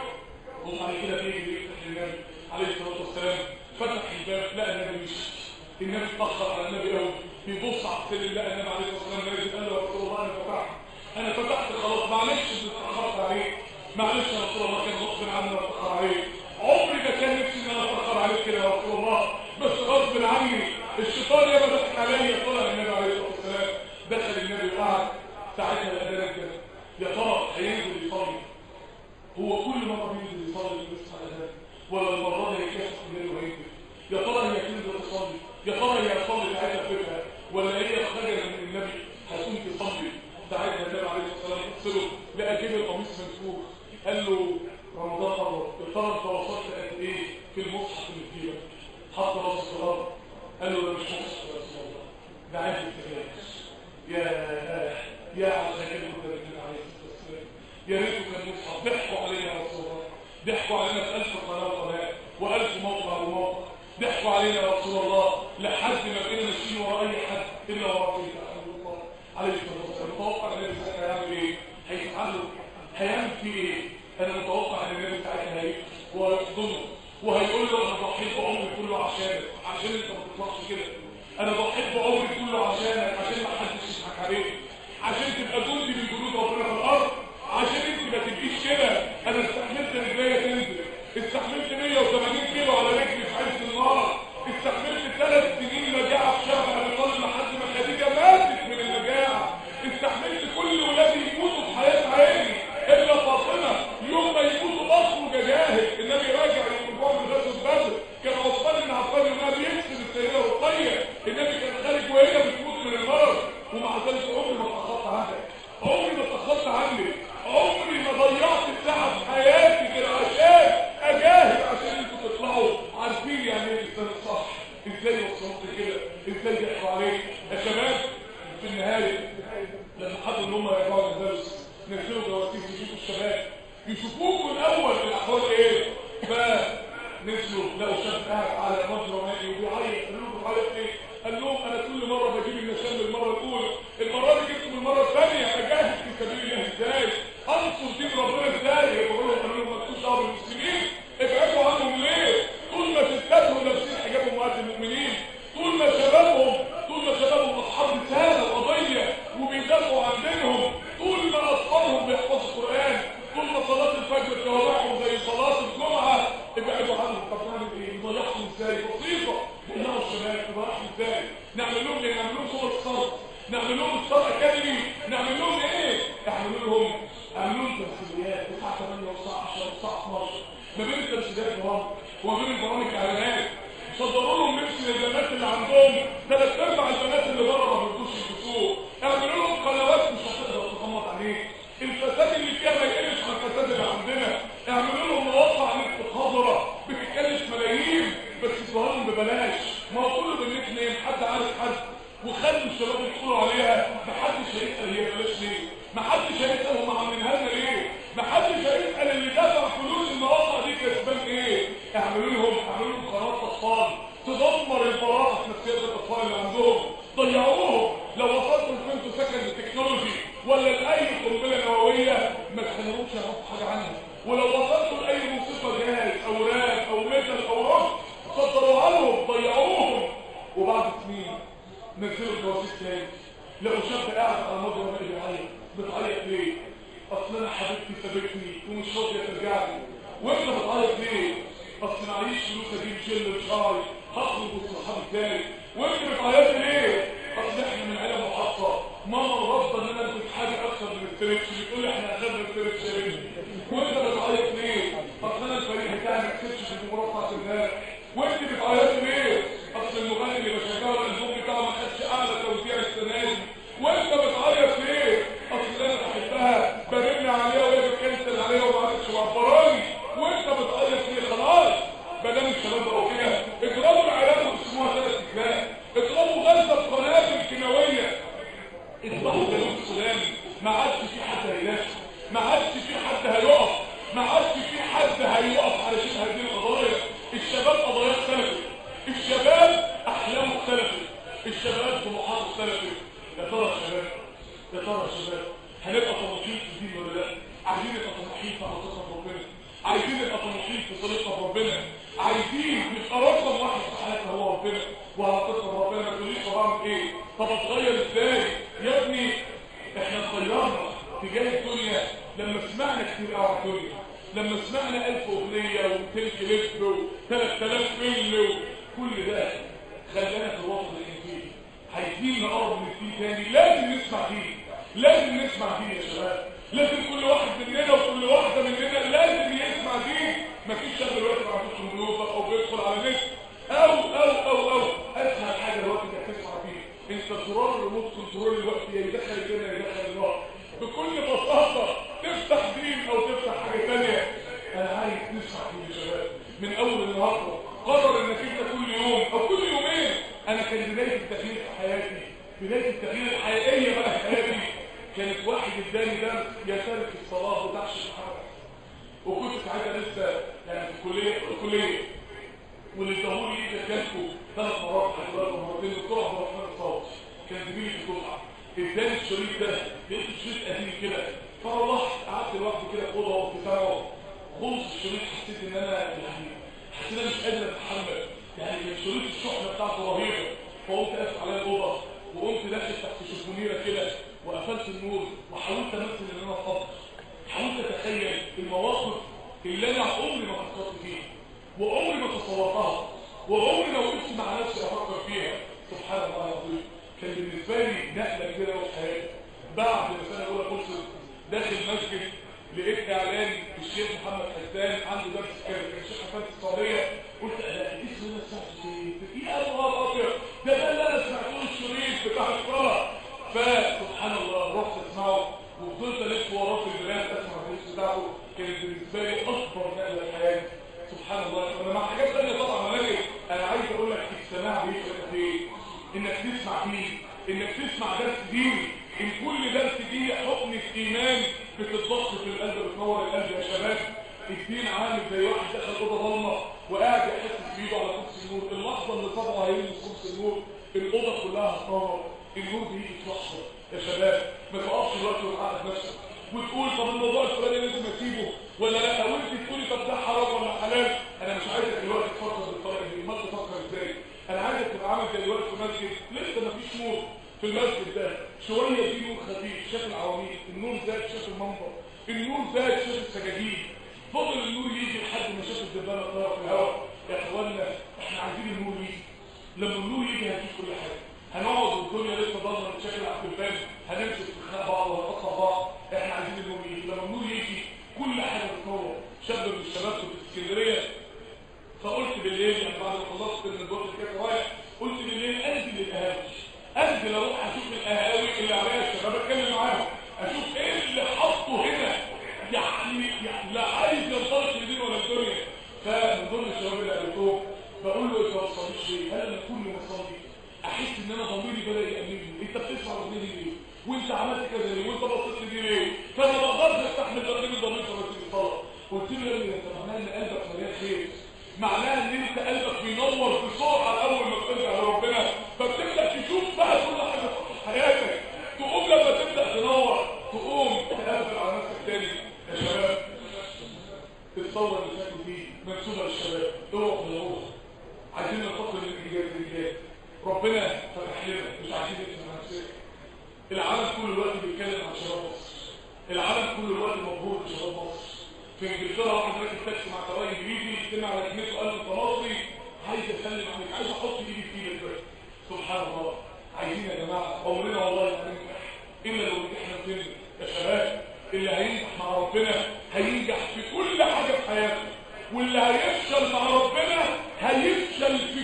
Speaker 1: وبعد كده بيجي يفتح النبي عليه الصلاة والسلام. فتح الباب لقى النبي مشي. النبي اتأخر على النبي قوي، بيبص على السلم لقى النبي عليه الصلاة والسلام نازل. قال له يا رسول الله انا فتحت انا فتحت خلاص، معلش اني اتأخرت عليك، معلش يا رسول الله كان غصب عني اتأخر عليك. عمري ما كان نفسي ان انا اتأخر عليك كده يا رسول الله، بس غصب عني. الشيطان ياما ضحك عليا. طلع النبي عليه الصلاة والسلام، دخل النبي وقعد. ساعتها الأذان جه. يا ترى هينزل يصلي؟ هو كل مرة بينزل يصلي بيصحى الأذان، ولا المرة دي هيكافح الليل وهينزل؟ يا ترى هي تنزل تصلي؟ يا ترى هي هتصلي ساعتها فكرة، ولا هي خرجت من النبي هتقوم تصلي؟ ساعتها النبي عليه الصلاة والسلام بص له لقى جيب القميص منفوخ. قال له رمضان قرب، يا ترى انت وصلت قد ايه في المصحف اللي في جيبك؟ حط راسه في الارض. قال له ده مش مصحف يا رسول الله، ده عندي التجاوز. يا يا على الخير ده النبي عليه الصلاه والسلام، يا ريته كان مصحف. ضحكوا علينا يا رسول الله، ضحكوا علينا في ألف قناه وقناه وألف موقع وموقع. ضحكوا علينا يا رسول الله لحد ما بقينا ماشيين ورا اي حد الا ورا سيدنا رسول الله عليه الصلاه والسلام. متوقع ان النبي ساعتها هيعمل ايه؟ هيتعلم، هيعمل فيه ايه؟ انا متوقع ان النبي ساعتها هيجي وهيحضنه وهيقول له انا ضحيت بعمري كله عشانك، عشان انت ما تطلعش كده. انا ضحيت بعمري كله عشانك، عشان ما حدش يضحك عليك، عشان تبقى جندي من جنود ربنا في الارض، عشان انت ما تبقيش كده. انا استحملت رجليا تنزل، استحملت مية وثمانين كيلو على رجلي في عز النار، استحملت ثلاث سنين مجاعه في شهر ابي طالب لحد ما خديجه ماتت من المجاعه، استحملت كل ولادي يموتوا في حياه عيني الا فاطمه. يوم ما يموتوا اخرج جاهد. النبي راجع من من غزوه بدر، كان عثمان بن عفان يومها بيكسب السيده رقيه. النبي كان خارج وهي بتموت من المرض، ومع ذلك عمري ما اتاخرت عنك، عمري ما اتاخرت عنك، عمري ما ضيعت ساعه في حياتي كده عشان اجاهد عشان انتوا تطلعوا عارفين يعني ايه الانسان الصح. ازاي وصلت كده؟ ازاي ضحكوا عليك يا شباب؟ في النهايه لما حبوا ان هم يرجعوا للدرس نزلوا جواسيس يشوفوا الشباب، يشوفوكوا الاول الاحوال ايه. فنزلوا لقوا شاب قاعد على مجرى مائي وبيعيط. قالوا له بتعيط ايه؟ قال لهم انا كل مره بجيب النشام المره الاولى، المره دي جبته المره الثانيه. اجاهد في سبيل الله ازاي؟ انصر دين ربنا ازاي؟ يقولوا لهم قالوا لهم مالكوش دعوه بالمسلمين، ابعدوا عنهم ليه؟ طول ما ستاتهم لابسين حجاب امهات المؤمنين، طول ما شبابهم طول ما شبابهم اصحاب رساله وقضيه وبيدافعوا عن دينهم، طول ما اطفالهم بيحفظوا القران، طول ما صلاه الفجر توابعهم زي صلاه الجمعه، ابعدوا عنهم. طب نعمل ايه؟ نضيعهم ازاي؟ بسيطه. نضيعوا الشباب، نضيعهم ازاي؟ نعمل لهم ايه؟ نعمل لهم صور صرف، نعمل لهم ستار اكاديمي، نعمل لهم ايه؟ نعمل لهم نعمل لهم تمثيليات الساعه ثمانية والساعه عشرة والساعه اتناشر، ما بين التمثيليات برامج وما بين البرامج اعلانات. صدروا لهم نفس للبنات اللي عندهم ثلاث ارباع البنات اللي بره ما بيردوش يلبسوه، اعملوا لهم قنوات مش هتقدر تغمض عليك. الفساد اللي فيها ما يقلش عن الفساد اللي عندنا. اعملوا لهم مواقع نت خضراء بتتكلف ملايين بس تظهر لهم ببلاش، ما هو كله بالنت نيم، حد عارف حد، وخلوا الشباب يدخلوا عليها. محدش هيسال هي بلاش ليه، محدش هيسال هم عاملينها لنا ليه، محدش هيسال اللي دفع فلوس المواقع دي كسبان ايه. اعملوا لهم اعملوا لهم قنوات اطفال تدمر البراءه في نفسيه الاطفال اللي عندهم، ضيعوهم. لو وصلتوا لفهمتوا سكن التكنولوجي ولا لاي قنبله نوويه ما تخلوهمش يعرفوا حاجه عنها، ولو وصلتوا لاي موسيقى جاهز او راب او ميتال او روك صدروها لهم، ضيعوهم. وبعد سنين نزلوا الجواسيس تاني، لقوا شاب قاعد على مجرى مائي بيعيط. بتعيط ليه؟ اصل انا حبيبتي سابتني ومش راضيه ترجع لي. وانت بتعيط ليه؟ اصل معيش فلوس اجيب جل شعري هخرج والصحاب ازاي. وانت بتعيط ليه؟ اصل احنا من عيله محافظه، ماما رافضه ان انا البس حاجه اكثر من الستريتش، بتقول لي احنا اخدنا الستريتش يا بنتي. وانت بتعيط ليه؟ اصل انا الفريق بتاعي ما كسبش في المباراه بتاعت امبارح، وانت بتعيطي ليه؟ اصل المغني اللي بشجعه الالبوم بتاعه ما خدش اعلى توزيع السنه دي. وانت بتعيط ليه؟ اصل انا بحبها برن عليها وهي بتكنسل عليها وما عادتش معبراني. وانت بتعيط ليه؟ خلاص بدل الشباب بقوا كده اضربوا العراق واسموها ثلاث اجزاء، اضربوا غزه بقنابل كيماويه، اصبحوا جنوب السودان ما عادش في حد هينافس، ما عادش في حد هيقف، ما عادش في حد هيقف علشان هذه القضايا. الشباب قضايا اختلفت، الشباب احلامه اختلفت، الشباب طموحاته اختلفت. يا ترى يا شباب، يا ترى يا شباب هنبقى طموحين في الدين ولا لا؟ عايزين نبقى طموحين في علاقتنا بربنا، عايزين نبقى طموحين في صلتنا بربنا، عايزين نبقى رقم واحد في حياتنا هو ربنا وعلاقتنا بربنا. ما تقوليش طب اعمل ايه؟ طب اتغير ازاي؟ يا ابني احنا اتغيرنا تجاه الدنيا لما سمعنا كتير قوي على الدنيا، لما سمعنا ألف اغنيه ومئتين كليب وثلاث آلاف فيلم وكل ده خلانا في الوسط الانجيلي. عايزين نقرب من الدين تاني، لازم نسمع دين، لازم نسمع دين يا شباب، لازم كل واحد مننا وكل واحده مننا لازم يسمع دين. مفيش شاب دلوقتي ما عندوش كمبيوتر او بيدخل على النت او او او او اسهل حاجه دلوقتي انك تسمع فيه انت زرار الريموت كنترول الوقت يا يدخل الدنيا يا يدخل النار بكل بساطه. تفتح دين او تفتح حاجه ثانيه. انا عايز نسمع دين يا شباب من اول النهارده. قرر انك انت كل يوم او كل يومين. انا كان بدايه التغيير في حياتي، بدايه التغيير الحقيقيه بقى في حياتي كانت واحد اداني درس يشارك في الصلاه وتعشي الحركه. وكنت ساعتها لسه يعني في الكليه في الكليه واللي اداهولي ايدي جالكوا ثلاث مرات حضرتك مرتين دكتور عبد الرحمن الصوت كان زميلي في الدفعه اداني الشريط ده، لقيت الشريط قديم كده فروحت قعدت لوحدي كده في اوضه وقت ساعه خلص الشريط حسيت ان انا يعني حسيت ان انا مش قادر اتحمل يعني كان شريط الشحنه بتاعته رهيبه. فقمت قافل عليا الاوضه وقمت داخل تحت شبونيره كده وقفلت النور وحاولت امثل ان انا اتفضل. حاولت اتخيل المواقف اللي انا عمري ما فكرت فيها وعمري ما تصورتها وعمري ما وقفت مع نفسي افكر فيها. سبحان الله العظيم كان بالنسبه لي نقله كبيره قوي في حياتي. بعد ما السنه الاولى خلصت داخل المسجد لقيت اعلان الشيخ محمد حسان عنده درس كامل كان الشيخ حسان في السعوديه. قلت انا اسمه ده سمعته في ابواب ابيض ده ده اللي انا سمعته الشريط بتاع الصلاه. فسبحان الله رحت اسمعه وفضلت الف وراه في البلاد اسمع الدرس بتاعته. كانت بالنسبه لي اكبر نقله في حياتي. سبحان الله. انا مع حاجات ثانيه طبعا ولكن انا عايز اقول لك السماع بيفرق في ايه؟ انك تسمع دين، انك تسمع درس ديني. ان كل درس ديني حقنه ايمان بتتضخ في القلب بتنور القلب يا شباب. الدين عامل زي واحد دخل اوضه ضلمه وقاعد يحس بايده على كرسي النور. اللحظه اللي صبعه هيلمس كرسي النور الاوضه كلها هتنور. النور بيجي في لحظه يا شباب. ما تقفش دلوقتي وتعقد نفسك وتقول طب الموضوع الفلاني لازم اسيبه ولا لا، او انت تقولي طب ده حرام ولا حلال. انا مش عايزك دلوقتي تفكر بالطريقه دي. ما تفكر ازاي؟ انا عايزك تبقى عامل زي دلوقتي في مسجد لسه ما فيش نور في المسجد ده، شويه في نور خفيف شاف العواميد، النور زاد شاف المنبر، النور زاد شاف السجاجيد، فضل النور يجي لحد ما شاف الدبانه طايره في الهواء. يا اخوانا احنا عايزين النور يجي. لما النور يجي هنشوف كل حاجه. هنقعد والدنيا لسه ضلمه بشكل عفيفان هنمسك في خناق بعض وهنقطع بعض. احنا عايزين النور يجي. لما النور يجي كل حاجه بتنور. شاب من الشباب في اسكندريه فقلت بالليل يعني بعد ما خلصت من الدور كده رايح قلت بالليل انزل للقهاوي، انزل اروح اشوف القهاوي اللي عليها الشباب اتكلم معاهم اشوف ايه اللي حطه هنا يعني يعني لا عايز ينطلق لدين ولا الدنيا. فمن ضمن الشباب اللي قابلتهم بقول له انت ما بتصليش ليه؟ هل انا كل ما اصلي احس ان انا ضميري بدا يأنبني. انت بتسمع الاغنيه دي ليه؟ وانت عملت كذا ليه؟ وانت بصيت لي ليه؟ فانا ما بقدرش استحمل تقديم الضمير لما تيجي الصلاه. قلت له يا ابني انت معناها ان قلبك مليان خير، معناها ان انت قلبك بينور بسرعه اول ما بترجع لربنا فبتبدا تشوف بقى كل حاجه في حياتك. تقوم لما تبدا تنور تقوم تقفل على نفسك تاني. يا شباب الثوره اللي فاتت دي منسوبه للشباب. اوعوا تغلطوا. عايزين ننتقل للانجاز الانجاز. ربنا فتح لنا مش عايزين نسمع نفسنا. العالم كل الوقت بيتكلم عن شباب مصر. العالم كل الوقت مبهور بشباب مصر. في انجلترا واحد راكب تاكسي مع سواق انجليزي اجتمع على كلمته قال له انت مصري عايز اسلم عليك عايز احط ايدي في ايدك بس. سبحان الله. عايزين يا جماعه عمرنا والله ما هننجح الا لو نجحنا فين يا شباب. اللي هينجح مع ربنا هينجح في كل حاجه في حياته واللي هيفشل مع ربنا هيفشل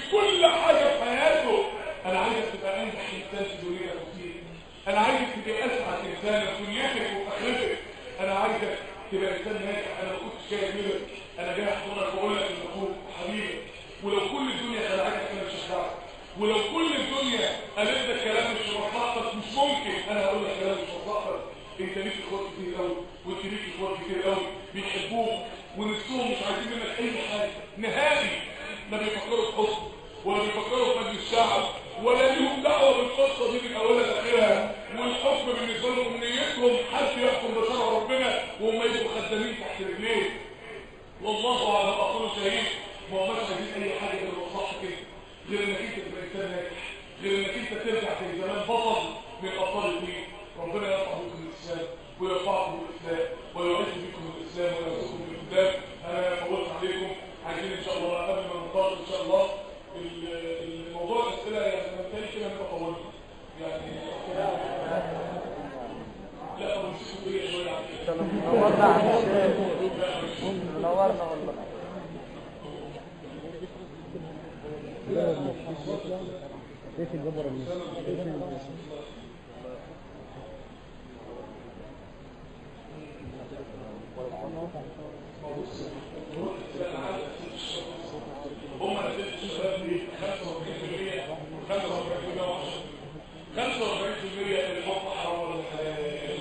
Speaker 1: كل حاجه في حياته. انا عايزك تبقى انجح انسان في دنيتك وفيك. انا عايزك تبقى اسعد انسان في دنيتك واخرتك. انا عايزك تبقى انسان ناجح. انا ما كنتش جاي منك، انا جاي احضرك واقول لك ان اخوك حبيبك. ولو كل الدنيا خلعتك انا مش هخدعك. ولو كل الدنيا قالت لك كلام مش مصلحتك مش ممكن انا هقول لك كلام مش مصلحتك. انت ليك اخوات كتير قوي وانت ليك اخوات كتير قوي بيحبوك ونفسهم مش عايزين منك اي حاجه نهائي. لا بيفكروا في حكم ولا بيفكروا في مجلس الشعب ولا ليهم دعوه بالقصه دي من اولها لاخرها. والحكم بالنسبه لهم امنيتهم حد يحكم بشرع ربنا وهم يبقوا خدامين تحت رجليه. والله اعلم اقول شهيد. ما هماش عايزين اي حاجه غير مصلحتك كده، غير انك انت تبقى انسان ناجح، غير انك انت ترجع زي زمان بطل من ابطال الدين. ربنا يرفع بكم الاسلام ويرفعكم بالاسلام ويعز بكم الاسلام ويرزقكم بالهدى. انا فوت عليكم. عايزين ان شاء الله قبل ما ننتقل ان شاء الله الموضوع الاسئله يعني انا متهيألي كده هنبقى طولنا يعني لا طب نسيبكم ايه شويه على كده.
Speaker 2: نورنا على الشيخ نورنا والله. ايش الجبر
Speaker 1: هم ست الشباب دي خمسة وأربعين بالمية خمسة وأربعين بالمية وعشرة خمسة وأربعين بالمية الحب حرام ولا حلال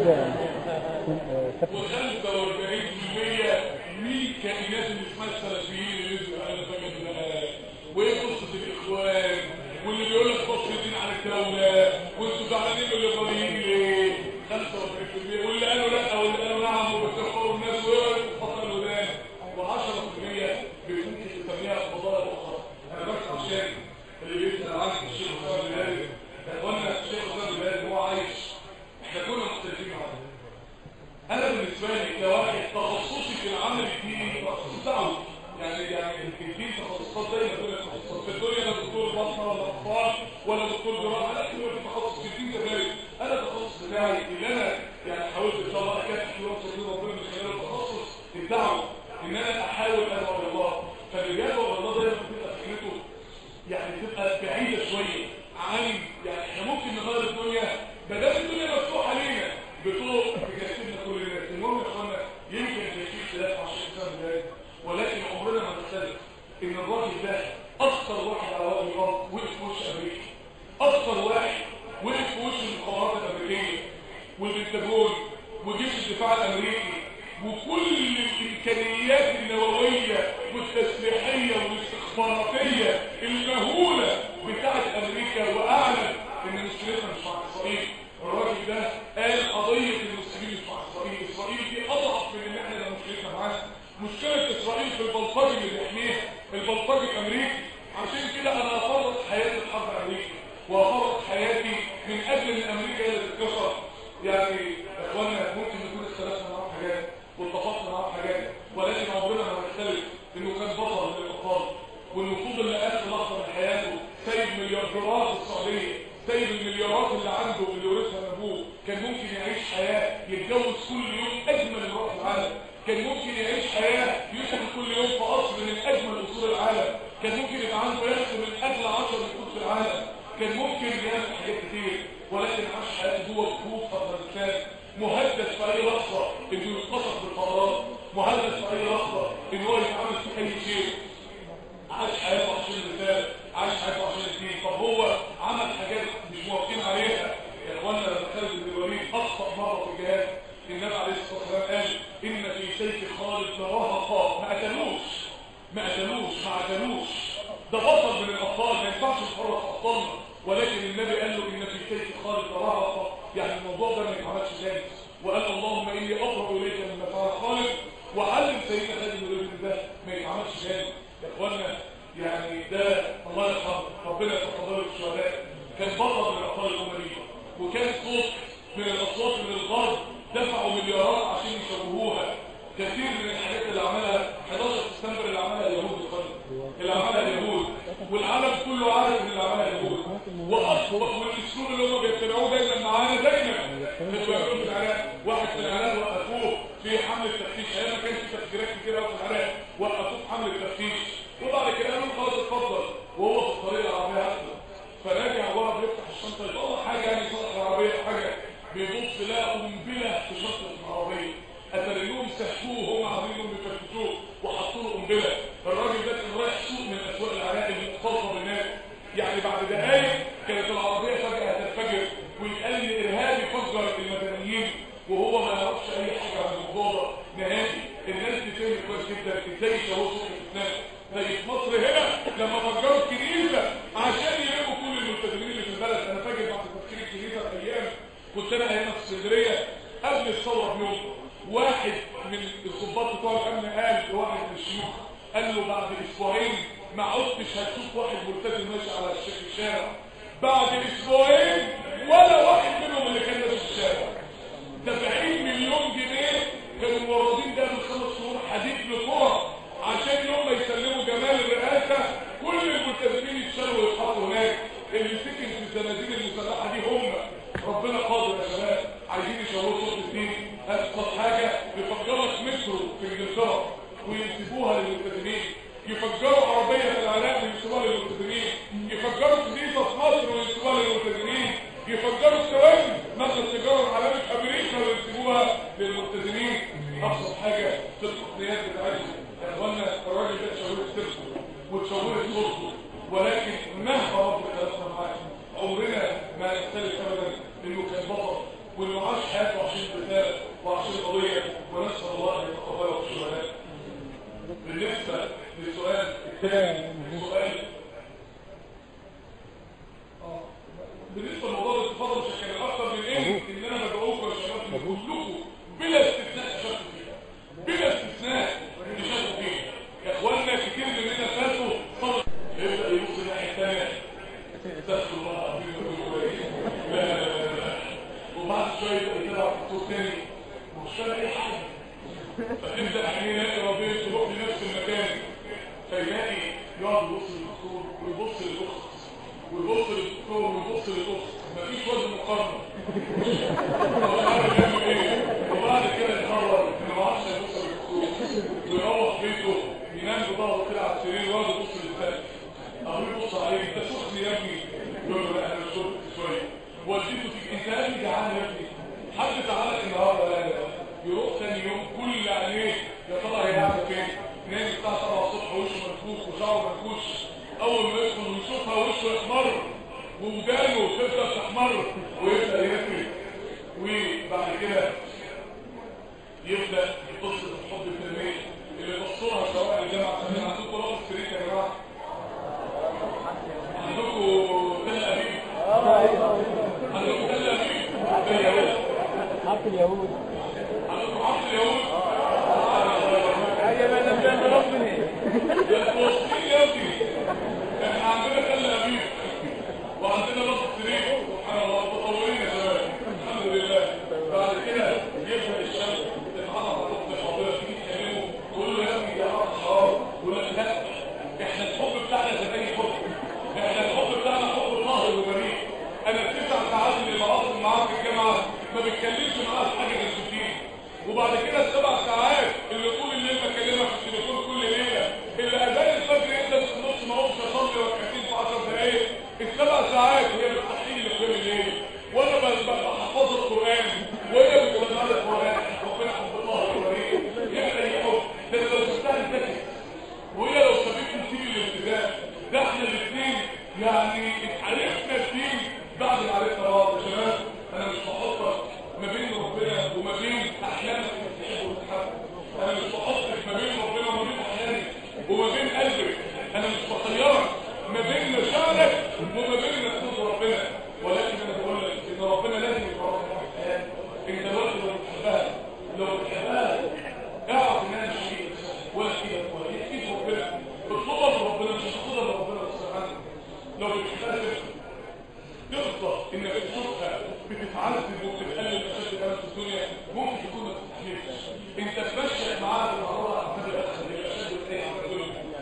Speaker 1: وخمسة وأربعين بالمية مين كائنات اللي اسمها السلفيين اللي نزلوا على فجأة الآن وايه قصة الإخوان واللي بيقول لك فصل الدين عن الدولة وانتوا زعلانين من الليبراليين ليه؟ خمسة وأربعين بالمية واللي قالوا لا واللي قالوا نعم وبتكفروا الناس وفصل الودان وعشرة بالمية ممكن تسميها فضائل أخرى. أنا بس عشان اللي بيسأل عنك الشيخ حسام الهادي يا إخوانا الشيخ حسام الهادي هو عايش إحنا كنا مختلفين معاه. أنا بالنسبة لي كواحد تخصصي في العمل الديني تخصص دعوي يعني يعني الدين تخصصات زي ما كنا تخصصات في الدنيا أنا دكتور بطنة ولا أطفال ولا دكتور جراحة لا هو تخصص في الدين كذلك. أنا التخصص بتاعي اللي أنا يعني حاولت إن شاء الله أكافح في وقت ربنا من خلال التخصص الدعوة ان انا احاول ادعو الى الله. فاللي بيدعو الى الله دايما بتبقى فكرته يعني بتبقى بعيده شويه عن يعني احنا ممكن نغير الدنيا ما دام الدنيا مفتوحه لينا بطرق تكسبنا كل الناس. المهم يا اخوانا يمكن في اختلاف مع الشيخ حسام الهادي ولكن عمرنا ما نختلف ان الراجل ده اكثر واحد على وجه الارض وقف في وش امريكا، اكثر واحد وقف في وش المخابرات الامريكيه والبنتاجون وجيش الدفاع الامريكي وكل الامكانيات النوويه والتسليحيه والاستخباراتيه المهوله بتاعت امريكا واعلن ان مشكلتنا مش مع اسرائيل. الراجل ده قال قضيه المسلمين مش مع اسرائيل، اسرائيل دي اضعف من ان احنا لو مشكلتنا معاها. مشكله اسرائيل في البلطجي اللي بيحميها البلطجي الامريكي. عشان كده انا افرط حياتي في حرب امريكا وافرط حياتي من اجل ان امريكا هي اللي تتكسر. يعني يا اخوانا ممكن نكون اختلفنا معاهم حاجات واتفقنا معاه حاجات ولكن عمرنا ما نختلف انه كان بطل من الابطال والنفوذ اللي اخر لحظه من حياته سايب مليارديرات السعوديه سايب المليارات اللي عنده اللي ورثها من ابوه. كان ممكن يعيش حياه يتجوز كل يوم اجمل امراه في العالم. كان ممكن يعيش حياه يسكن كل يوم في قصر من اجمل قصور العالم. كان ممكن يبقى عنده يخت من اجل عشر نقود في العالم. كان ممكن يعمل حاجات كتير ولكن عاش حياته جوه كهوف افغانستان مهدد في اي لحظه انه يتقصف بالقرارات، مهدد في اي لحظه ان هو يتعامل في اي شيء. عاش حياته عشان الرساله، عاش حياته عشان الدين. طب هو عمل حاجات مش موافقين عليها يا اخوانا. لما خالد بن الوليد اخطا مره في الجهاد النبي عليه الصلاه والسلام قال ان في سيف خالد لرهقا. ما قتلوش ما قتلوش ما عدلوش ده بطل من الابطال ما ينفعش نفرط ابطالنا ولكن النبي قال له ان في سيف خالد لرهقا يعني الموضوع ده ما يتعملش تاني. وقال اللهم اني اقرب اليك مما فعل خالد وعلم سيدنا خالد بن الوليد ده ما يتعملش تاني. يا اخوانا يعني ده الله يرحمه ربنا يتقبل الشهداء كان بطل من الابطال الامويه وكان صوت من الاصوات من الغرب دفعوا مليارات عشان يشوهوها. كثير من الحاجات اللي عملها حداشر سبتمبر اللي عملها اليهود اللي عملها اليهود والعالم كله عارف ان اللي عملها اليهود واصبح والاسلوب اللي هم بيتبعوه دايما معانا دايما بيقولوا في العراق. واحد في العراق وقفوه في حمله تفتيش ايام ما كانش تفجيرات كتير قوي في العراق وقفوه في حمله تفتيش وبعد كده قالوا خلاص اتفضل قنبله. الراجل ده كان رايح سوق من اسواق العراق المختصه بالناس، يعني بعد دقايق كانت العربيه فجاه هتنفجر ويتقال ان ارهابي فجر المدنيين وهو ما يعرفش اي حاجه عن الموضوع ده نهائي. الناس دي فهمت كويس جدا ازاي يشوهوا سوق الاسلام. زي في مصر هنا لما فجروا الكنيسه عشان يلموا كل الملتزمين اللي في البلد. انا فاكر بعد تفكير الكنيسه ايام كنت انا هنا في اسكندريه قبل الثوره بيوم، واحد من الضباط بتوع الامن قال لواحد من الشيوخ قال له بعد اسبوعين ما عدتش هتشوف واحد ملتزم ماشي على الشارع. بعد اسبوعين ولا واحد منهم اللي كان ماشي في الشارع. سبعين مليون جنيه كانوا موردين ده من خمس شهور حديد للقرى عشان يوم ما يسلموا جمال الرئاسه كل الملتزمين يتشالوا ويتحطوا هناك. اللي سكن في الزنازين المسلحه دي هم. ربنا قادر يا شباب، عايزين يشوهوا صوت الدين. ابسط حاجه يفجروا لك مترو في انجلترا وينسبوها للملتزمين، يفجروا عربيه في العراق وينسبوها للملتزمين، يفجروا كنيسه في مصر وينسبوها للملتزمين، يفجروا السويد مبنى التجاره العالمي في امريكا وينسبوها للملتزمين. ابسط حاجه في التقنيات بتاعتهم يا اخوانا. الراجل ده اتشوهت سيرته واتشوهت صورته، ولكن مهما رب خلقنا معاه عمرنا ما نختلف ابدا انه كان بطل وانه عاش حياته عشان رساله وعشان قضيه، ونسال الله ان يتقبله في الشهداء. بالنسبه للسؤال الثاني، السؤال اه بالنسبه لموضوع الاستفاضه مش هتكلم اكتر من ايه؟ ان انا بدعوكم يا شباب كلكم بلا استثناء تشاركوا فيها، بلا استثناء تشاركوا فيها. يا اخوانا كتير مننا فاتوا صار يبدا يبص الناحيه الثانيه استغفر الله العظيم لا لا لا لا، وبعد شويه يطلع في الصوت تاني مش فاهم اي حاجه، فتبدا عينيه يلاقي ربنا تروح لنفس المكان فيلاقي يقعد يبص للدكتور ويبص للاخت ويبص للدكتور ويبص للاخت، مفيش وجه مقارنه. هو عارف يعمل ايه؟ وبعد كده يقرر انه ما عادش يبص للدكتور ويروح بيته ينام بظهره كده على السرير ويقعد يبص للسقف. اهو يبص عليه انت سخن يا ابني، يقول له لا انا شربت شويه. والدته تيجي انت يا ابني جعان يا ابني، حد تعالى النهارده لا لا. يروح ثاني يوم كل عينيه يا ترى هي قاعده فين؟ نايم الساعه سبعة الصبح وشه منفوخ وشعره منفوش، اول ما يدخل ويشوفها وشه يحمر وودانه تبدا تحمر ويبدا ياكل. وبعد كده يبدا يبص للحب التنميه اللي بصوها سواء الجامعه الثانيه. عندكم رقم السرير يا جماعه؟ عندكم تل ابيب؟ عندكم تل ابيب؟
Speaker 2: حرف اليهود.
Speaker 1: عندكم حرف اليهود؟
Speaker 2: حاجه ما نبدا ربنا
Speaker 1: الفلسطيني يا ابني. احنا عندنا تل ابيب وعندنا رقم السرير سبحان الله متطورين يا شباب الحمد لله. بعد كده يبدا الشمس تتعرف على رقم الحضاره تيجي تكلمه تقول له يا ابني ده حرام، يقول لك لا احنا الحب بتاعنا زي اي حب، احنا الحب بتاعنا حب طاهر وبريء. انا التسع ساعات اللي بقضي معاه في الجامعه ما بتكلمش معاه في حاجه غير الدين، وبعد كده السبع ساعات اللي طول الليل بكلمك في التليفون كل ليله، اللي اذان الفجر يبدا في النص ما اقومش اصلي ركعتين في عشر دقائق، السبع ساعات هي بتحكي لي قيام الليل وانا بحفظ القران وهي بتسمع لي القران. ربنا حب طاهر وبريء يبقى اي حب. ده لو شفتها سكت وهي لو سابتني تسيب الابتداء. ده احنا الاثنين يعني اتعرفنا الدين بعد ما عرفنا بعض يا شباب. انا مش بحطك ما بين ربنا وما بين احلامك اللي بتحب وتحب، انا مش بحطك ما بين ربنا وما بين احلامك وما بين قلبك، انا مش بخيرك ما بين مشاعرك وما بين انك ترضي ربنا، ولكن انا بقول لك ان ربنا لازم يبقى ربنا في حياتك. انت دلوقتي لو بتحبها لو بتحبها اعرف انها مش هي ولا كده ولا هي اكيد ربنا بتطلبها من ربنا مش هتاخدها من ربنا سبحانه. لو بتحبها ترضى انك تشوفها بتتعذب وبتتقلل اشد كمان في الدنيا، ممكن تكون ما تستحملش. انت تمشي معاها بالمعروف على النبي الاخر اللي اشد الايه على الدنيا،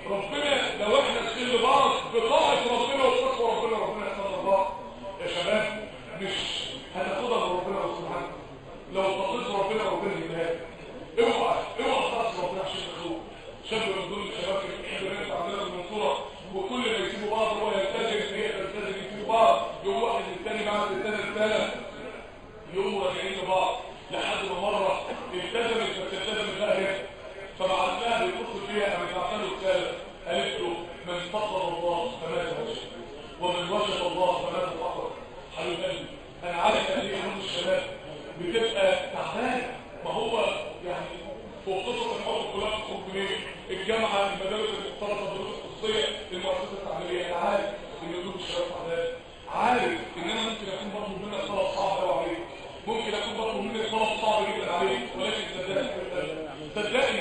Speaker 1: ربنا لو احنا نشيل بعض بطاعه ربنا وتقوى ربنا ربنا يحفظنا بعض يا شباب. مش هتاخدها من ربنا سبحانه، لو تقيت ربنا ربنا يديها. اوعى اوعى تعصي ربنا عشان تخوف. شاب من دول الشباب اللي بيحبوا الناس عندنا المنصوره، وكل ما يسيبوا بعض هو يلتزم هي تلتزم، يسيبوا بعض يوم واحد الثاني بعد الثاني الثالث يوم راجعين لبعض لحد ما مره التزمت فتلتزم بقى هنا، فبعت لها بيتصل بيها قامت بعت له رساله قالت له من فقر الله فمات وجه ومن وجد الله فمات فقر. حبيب قلبي انا عارف قد ايه عند الشباب بتبقى تعبانه، ما هو يعني فوق قصه الحب كلها تخرج منين؟ الجامعه، المدارس المختلطه، الدروس الخصوصيه، المؤسسات التعليميه. انا عارف ان قلوب الشباب تعبانه، عارف ان انا ممكن اكون بطلب منك طلب صعب قوي عليك، ممكن اكون بطلب منك طلب صعب جدا عليك، ولكن صدقني صدقني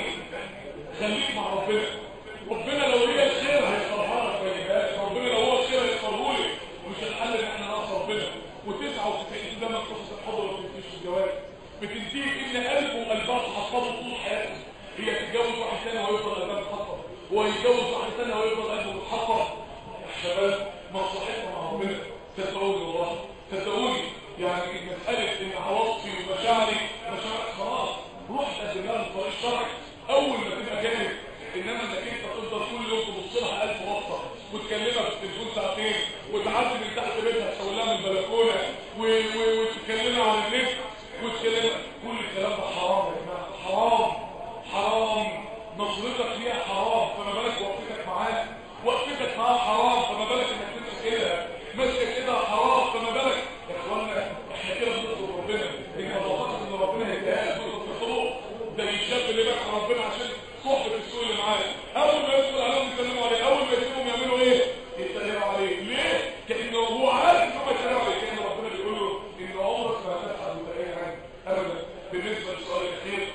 Speaker 1: خليك مع ربنا. ربنا لو هي الخير هيختارها لك ويجيبها، ربنا لو هو الخير هيختاره لك، ومش الحل ان احنا نعصي ربنا. وتسعة وتسعين ده من قصص الحب اللي بتنتهيش في الجواز، بتنتهي ان قلبه وقلبها تحفظوا طول حياته. هي تتجوز واحد ثاني ويفضل قلبها متحفظ، هو يتجوز واحد ثاني ويفضل قلبه متحفظ. يا شباب مصلحتنا مع ربنا، صدقوني والله صدقوني. يعني مساله ان عواطفي ومشاعري مشاعرك خلاص روح تقدم لها الطريق الشرعي اول ما تبقى جاهز. انما انك انت تفضل كل يوم تبص لها ألف وقفه وتكلمها في التليفون ساعتين وتعدي من تحت بيتها تسوي لها من البلكونه وتكلمها عن النت وتكلمها، كل الكلام ده حرام يا جماعه، حرام حرام. نظرتك ليها حرام، فما بالك وقفتك معاها، وقفتك معاها حرام، فما بالك انك تمسك ايدها ماسكه كده حرام، فما بالك يا اخوانا احنا كده بنطلب ربنا. ان لو فكرت ان ربنا هيديها لك تطلب ده الشاب اللي بقى ربنا عشان صحبه السوق اللي معاه، اول ما يدخل عليهم يتكلموا عليه، اول ما يسيبهم يعملوا ايه؟ يتكلموا عليه. ليه؟ كانه هو عارف ان هم يتكلموا عليه، كان ربنا بيقول له ان عمرك ما هتفعل بأي حاجه ابدا. بالنسبه للسؤال الاخير،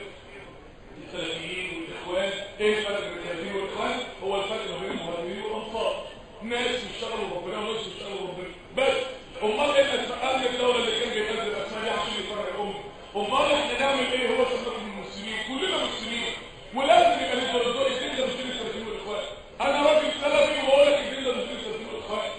Speaker 1: السلفيين والاخوان، ايه الفرق بين السلفيين والاخوان؟ هو الفرق ما بين المهاجرين والانصار، ناس بيشتغلوا ربنا وناس بيشتغلوا ربنا بس. امال ايه قبل الدوله اللي كان بينزل الاسماء دي عشان يفرق الامه؟ امال احنا نعمل ايه؟ هو سماكم المسلمين، كلنا مسلمين، ولازم يبقى لنا الدور الدين ده مش دين السلفيين والاخوان. انا راجل سلفي وبقول لك الدين ده مش دين السلفيين والاخوان.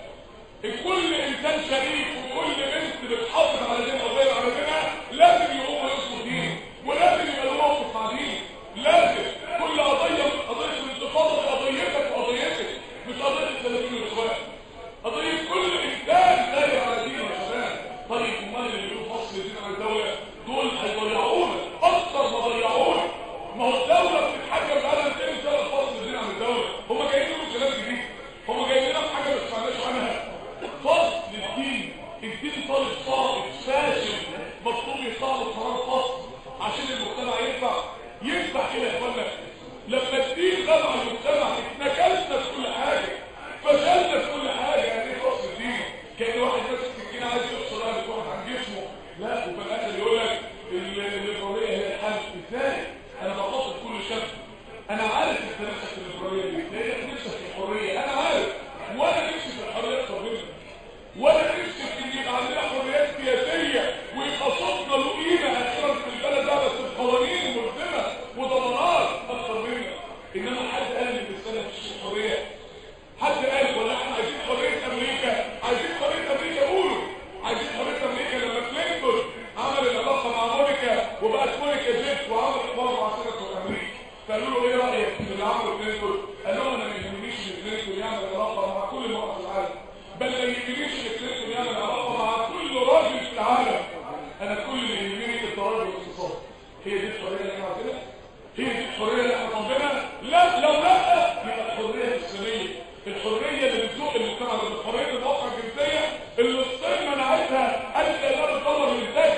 Speaker 1: كل انسان شريف وكل بنت بتحافظ على دين ربنا على دينها لازم يقوم ويصل دين، ولازم يبقى له موقف مع دين. لازم كل قضيه قضيه الانتفاضه قضيتك وقضيتك، مش قضيه السلفيين والاخوان، قضيه كل انسان غير على دين يا شباب. طيب امال اللي بيقولوا فصل دين عن الدوله دول هيضيعونا اكثر ما ضيعونا. ما هو الدوله بتتحكم بقالها مئتين سنه فصل الدين عن الدوله، هم جايين لهم كلام جديد، هم جايين لنا بحاجه ما سمعناش عنها. فصل الدين، الدين طالب صائب فاشل مطلوب يطلع له قرار فصل عشان المجتمع ينفع. ينفع ايه يا اخوانا؟ لما الدين غاب عن المجتمع اتنكلنا في كل حاجه، فشلنا في كل حاجه. يعني ايه فصل الدين؟ كان واحد ماسك سكينه عايز يفصل واحد عن جسمه، لا وفي الاخر يقول لك الليبراليه هي الحل. ازاي؟ انا بخاطب كل شاب، انا عارف انت نفسك في الليبراليه دي، لانك نفسك في الحريه، انا عارف، وانا نفسي في الحريه اكتر منك، وانا نفسي ان يبقى عندنا حريات سياسيه ويبقى صوتنا له قيمه اخيرا في البلد ده، بس بقوانين ملزمه وضمانات اكتر منك. انما حد قال ان السنه مفيش حريه؟ حد قال ولا احنا عايزين حريه امريكا؟ عايزين حريه امريكا قولوا عايزين حريه امريكا. لما كلينتون عمل العلاقه مع مونيكا وبقت مونيكا جيت وعمل حوار مع سنه امريكا، فقالوا له ايه رايك في اللي عمله كلينتون؟ قال لهم انا ما يهمنيش ان كلينتون يعمل علاقه مع كل امراه في العالم، بل ما يهمنيش ان كلينتون يعمل علاقه مع كل راجل في العالم، انا كل اللي يهمني الضرائب والاقتصاد. هي دي الحريه اللي احنا عايزينها؟ هي دي الحريه اللي احنا طالبينها؟ لا، لو لا يبقى الحريه الاسلاميه، الحريه اللي بتزوق المجتمع، الحريه المواقع الجنسيه اللي الصين منعتها ألف دولار للزواج،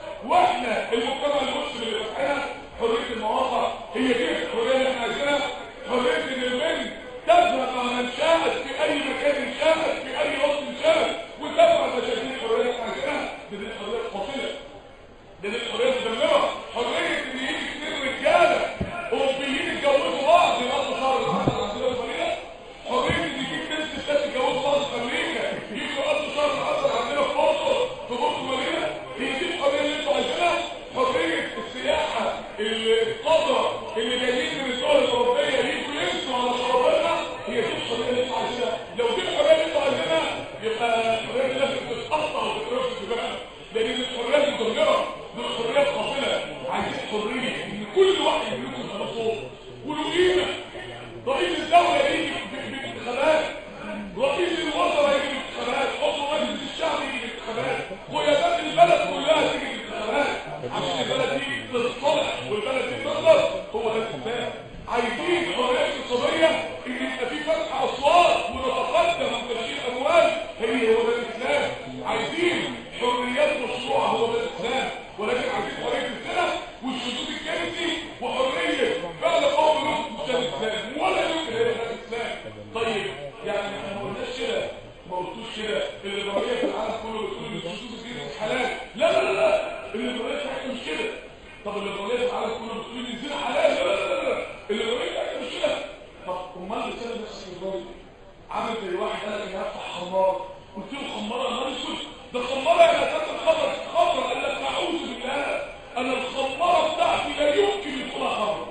Speaker 1: واحنا المجتمع المسلم اللي فاتحينها حريه المواقع. هي دي الحريه اللي احنا عايزينها؟ حريه ان البنت تذهب مع من شاءت في اي مكان شاءت في اي وقت شاءت وتفعل مشاكل. الحريه اللي احنا عايزينها دي الحريه القاتله، دي الحريه المدمره. حريه ان يجي اثنين رجاله اوروبيين يتجوزوا بعض يبقى صار العسل عندنا في امريكا. حريه ان يجي اثنين ستات يتجوزوا بعض في امريكا يجوا يقضوا شهر العسل عندنا في بورتو في بورتو مارينا. هي دي الحريه اللي انتوا عايزينها؟ حريه السياحه القادره اللي جايين من الدول الاوروبيه يجوا يمشوا على شرابنا رئيس الدوله يجي بانتخابات، رئيس الوزراء يجي بانتخابات، عضو مجلس الشعب يجي بانتخابات، قيادات البلد كلها تيجي بانتخابات عشان البلد دي تتصلح والبلد دي تنضف. هو ده الاسلام. عايزين حريه اقتصاديه، ان يبقى في فتح اصوات ونتقدم وتشغيل اموال، هي هو ده الاسلام. عايزين حريات مشروعه، هو ده الاسلام. ولكن عايزين حريه الزنا والشذوذ الجنسي وحريه فعل قوم لوط، مش ده الاسلام ولا يمكن هيبقى ده الاسلام. طيب يعني احنا ما قلناش كده، ما قلتوش كده الليبراليه في العالم كله بتقول ان الشذوذ الجنسي حلال. لا لا لا لا، الليبراليه بتاعتنا مش كده. طب الليبراليه في العالم كله بتقول ان الزنا حلال. لا لا لا لا، الليبراليه بتاعتنا مش كده. طب امال الرساله نفسك الليبرالي عامل زي واحد قال لك انا هفتح خمار، قلت له خماره؟ انا اسود، ده خماره يا اساس الخمر خمر. قال لك اعوذ بالله، انا الخماره بتاعتي لا يمكن يكون خمر.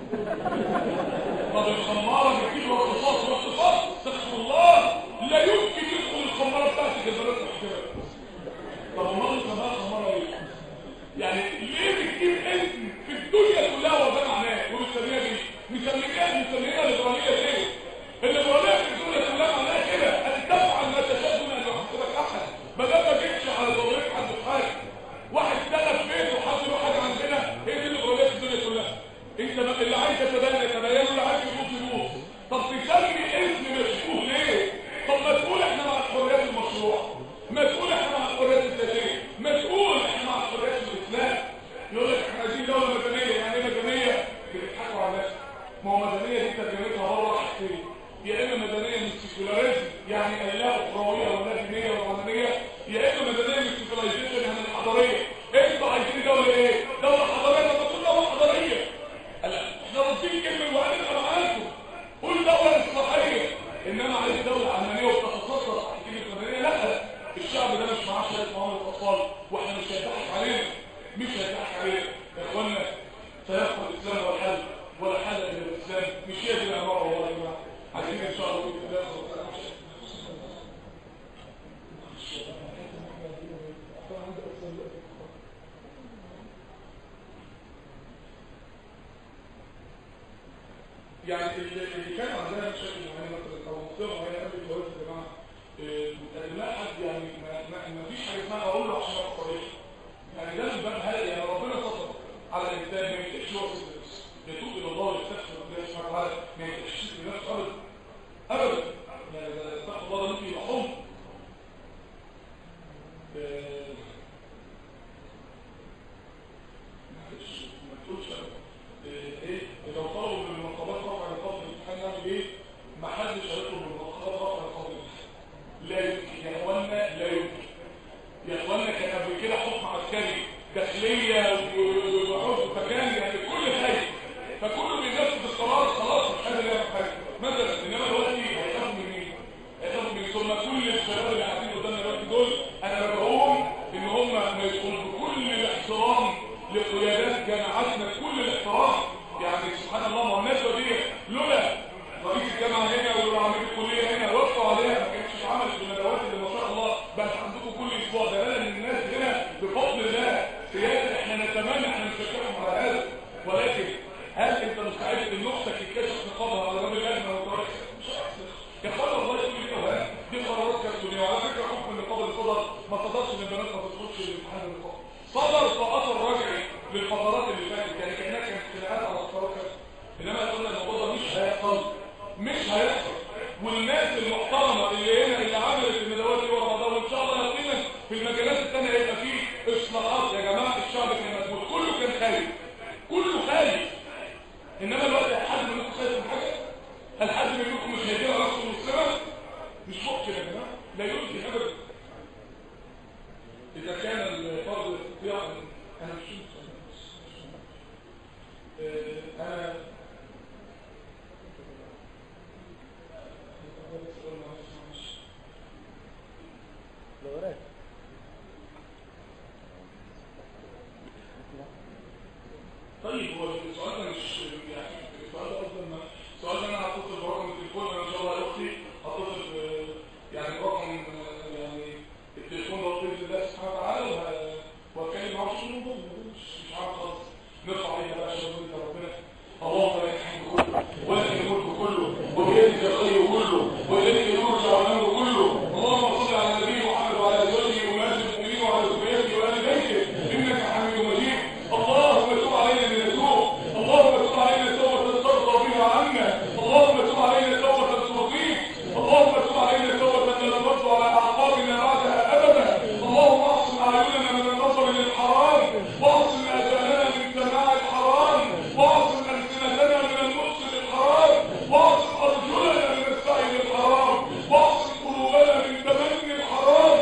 Speaker 1: طب الخماره بتجيب رصاص واختصاص، استغفر الله، لا يمكن يدخل الخماره بتاعتي جبلات محجبه. طب امال الخماره خماره ايه؟ يعني ليه بتجيب اسم في الدنيا كلها وده معناه وبتسميها دي؟ مسميها مسميها ليبراليه ليه؟ الليبراليه في الدنيا كلها معناها كده، ان تفعل ما تشاء دون ان يحاسبك احد. ما دام ما جيتش على ضريبه حد في حاجه، واحد دخل في بيته وحط له حاجه عندنا، هي دي الليبراليه في الدنيا كلها. انت اللي عايز يتبين يتبين، واللي عايز يموت يموت. طب تسمي اسم مشبوه ليه؟ طب ما تقول احنا مع الحريات المشروعه، ما تقول احنا مع الحريات الذاتيه، ما تقول احنا مع الحريات الاسلام. يقول لك احنا عايزين دوله مدنيه. يعني ايه مدنيه؟ بيضحكوا على الناس. ما هو مدنيه دي ترجمتها بره حاجتين، يا اما مدنيه من السيكولاريزم يعني لا اخرويه ولا دينيه ولا وطنيه، يا اما مدنيه من السيكولايزيشن يعني الحضاريه. انتوا عايزين دوله ايه؟ دوله حضاريه. لما تقول دوله حضاريه احنا رافضين كلمه وهنبقى معاكم. قول دوله اصلاحيه، انما عايز دوله علمانيه وبتتخصص في الكلمه المدنيه. لا، الشعب ده مش معاه شهاده معامله الاطفال، واحنا مش هيضحك علينا، مش هيضحك علينا يا اخوانا. سيبقى الاسلام هو الحل، ولا حل الا الاسلام. مش هي دي العباره والله يا جماعه. عايزين ان شاء الله باذن الله يعني اللي كان عندنا مشاكل معينه مثلا او مصيبه معينه قبل الجواز يا جماعه، لا حد يعني ما فيش حاجه اسمها اقول له عشان ابقى صريح. يعني ده من باب هذا، يعني ربنا سطر على الانسان ما يتقش له نفسه، يتوب الى الله ويستغفر الله سبحانه وتعالى، ما يتقش لنفسه ابدا ابدا. يعني ده استغفر الله ده ممكن يبقى حمق. ما تقولش ايه لو طلبوا من المنقبات رفع نقاط الامتحان نعمل ايه؟ ما حدش هيطلب من المنقبات رفع نقاط الامتحان. لا يمكن يا اخوانا، لا يمكن يا اخوانا. كان قبل كده حكم عسكري، داخليه وحكم فكان يعني كل حاجه، فكله بينفذ القرار خلاص مش قادر يعمل حاجه مثلا. انما دلوقتي هيخافوا من مين؟ هيخافوا من ثم كل الشباب اللي قاعدين قدامنا دلوقتي دول انا بدعوهم ان هم ما يدخلوا بكل الاحترام لقيادات جامعاتنا، كل الاحترام. يعني سبحان الله، ما الناس دي لولا رئيس الجامعه هنا وعميد الكليه هنا وقفوا عليها ما كانتش عملت الندوات اللي ما شاء الله بقت عندكم كل اسبوع. دلاله ان الناس هنا بفضل الله سياسه. احنا نتمنى احنا نشجعهم على هذا، ولكن هل انت مستعد ان اختك يتكشف نقابها على باب اللجنه وترك؟ مش هيحصل يا اخوانا والله. كل كده دي قرارات كرتونيه. وعلى فكره حكم النقابه اللي صدر ما صدرش ان البنات ما تدخلش الامتحان النقابي، صدر كاثر رجعي للفترات اللي فاتت. يعني كانها كانت خناقات على الفترات، انما قلنا الموضوع ده مش هيحصل، مش هيحصل. والناس المحترمه اللي هنا اللي عملت الندوات دي ورا بعضها، وان شاء الله يقينا في المجالات الثانيه هيبقى فيه اصلاحات. يا جماعه الشعب كان مجهول، كله كان خايف، كله خايف. انما الوقت حد منكم خايف من حاجه؟ هل حد منكم مش هيدير راسه مسلمه؟ مش ممكن يا جماعه، لا يمكن ابدا. اذا كان الفرض الاستطلاع انا مش انا طيب هو السؤال ده مش يعني السؤال ده اصلا السؤال ده انا هتصل برقم التليفون. انا ان شاء الله يا اختي هتصل يعني برقم اليك الخير كله واليك يرجع الامر كله. اللهم صل على النبي محمد وعلى ازواجه وامهات المؤمنين وعلى ذريته وال بيته انك حميد مجيد. اللهم تب علينا من الذنوب، اللهم تب علينا توبه ترضى بها عنا، اللهم تب علينا توبه ترضيك، اللهم تب علينا توبه لا نرد على اعقابنا بعدها ابدا. اللهم اعصم اعيننا من النظر للحرام، واعصم اذاننا من سماع الحرام، واعصم السنتنا من النطق للحرام، واعصم ارجلنا من السعي للحرام، واعصم قلوبنا من تمني الحرام.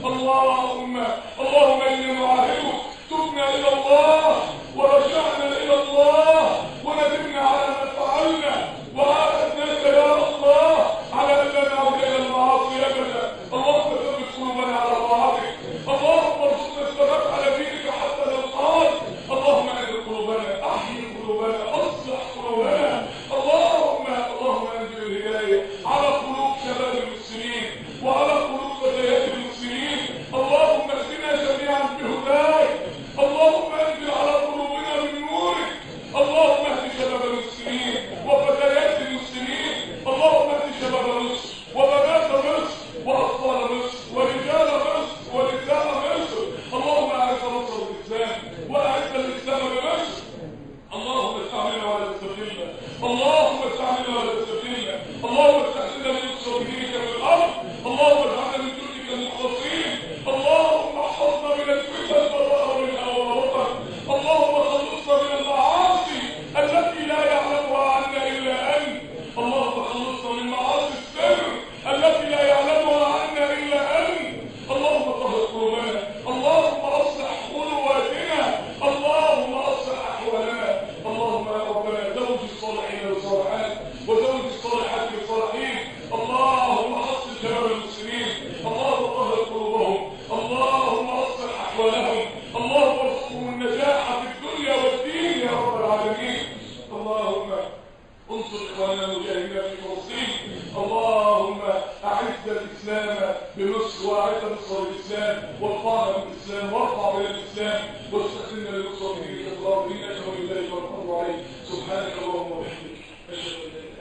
Speaker 1: اللهم اللهم انا نعاهدك تبنا الى الله ورجعنا الى الله وندمنا على ما فعلنا وعاهدناك يا الله على ان لا نعود الى المعاصي ابدا. اللهم ثبت قلوبنا على طاعتك، اللهم ارزقنا الثبات على دينك حتى نلقاك. اللهم انزل قلوبنا، احيي قلوبنا، اصلح قلوبنا. اللهم اللهم انزل الهدايه على قلوب شباب المسلمين وعلى قلوب فتيات المسلمين. اللهم اهدنا جميعا بهداك. اللهم انزل على قلوبنا من نورك. اللهم اهد شباب المسلمين وفتيات المسلمين. اللهم اهد شباب مصر وبنات مصر واطفال مصر ورجال مصر ونساء مصر. اللهم اعز مصر بالاسلام واعز الاسلام بمصر. اللهم استعملنا ولا تستبدلنا، اللهم استعملنا ولا تستبدلنا، اللهم استعملنا لنصر دينك في الارض، اللهم اجعلنا من جندك المخلصين. اللهم احفظنا من الفتن والظهر منها والوطن. اللهم خلصنا من المعاصي التي لا يعلمها عنا الا انت. اللهم خلصنا من معاصي السر التي لا يعلمها عنا الا انت. اللهم طهر قلوبنا، اللهم اصلح قلوبنا، اللهم اصلح احوالنا. اللهم يا ربنا زوج الصالحين والصالحات وزوج الصالحات والصالحين. اللهم حصن شباب المسلمين، اللهم طهر قلوبهم، اللهم اصلح احوالهم، اللهم ارزقهم النجاح في الدنيا والدين يا رب العالمين. اللهم انصر اخواننا المجاهدين في فلسطين. اللهم اعز الاسلام بمصر واعز نصر الاسلام وارفعنا بالاسلام وارفع بنا الاسلام واستخدمنا لنصر دينك الظالمين. اشهد ان لا اله الا الله عليك. سبحانك اللهم وبحمدك اشهد ان لا اله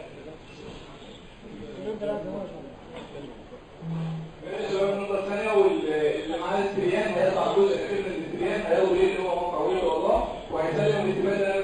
Speaker 1: الا انت.
Speaker 3: الشباب النقطة الثانية واللي معاه الاستريان هيطلع جزء كده من الاستريان هيقول ايه اللي هو موقع والله وهيسلم الاستبادة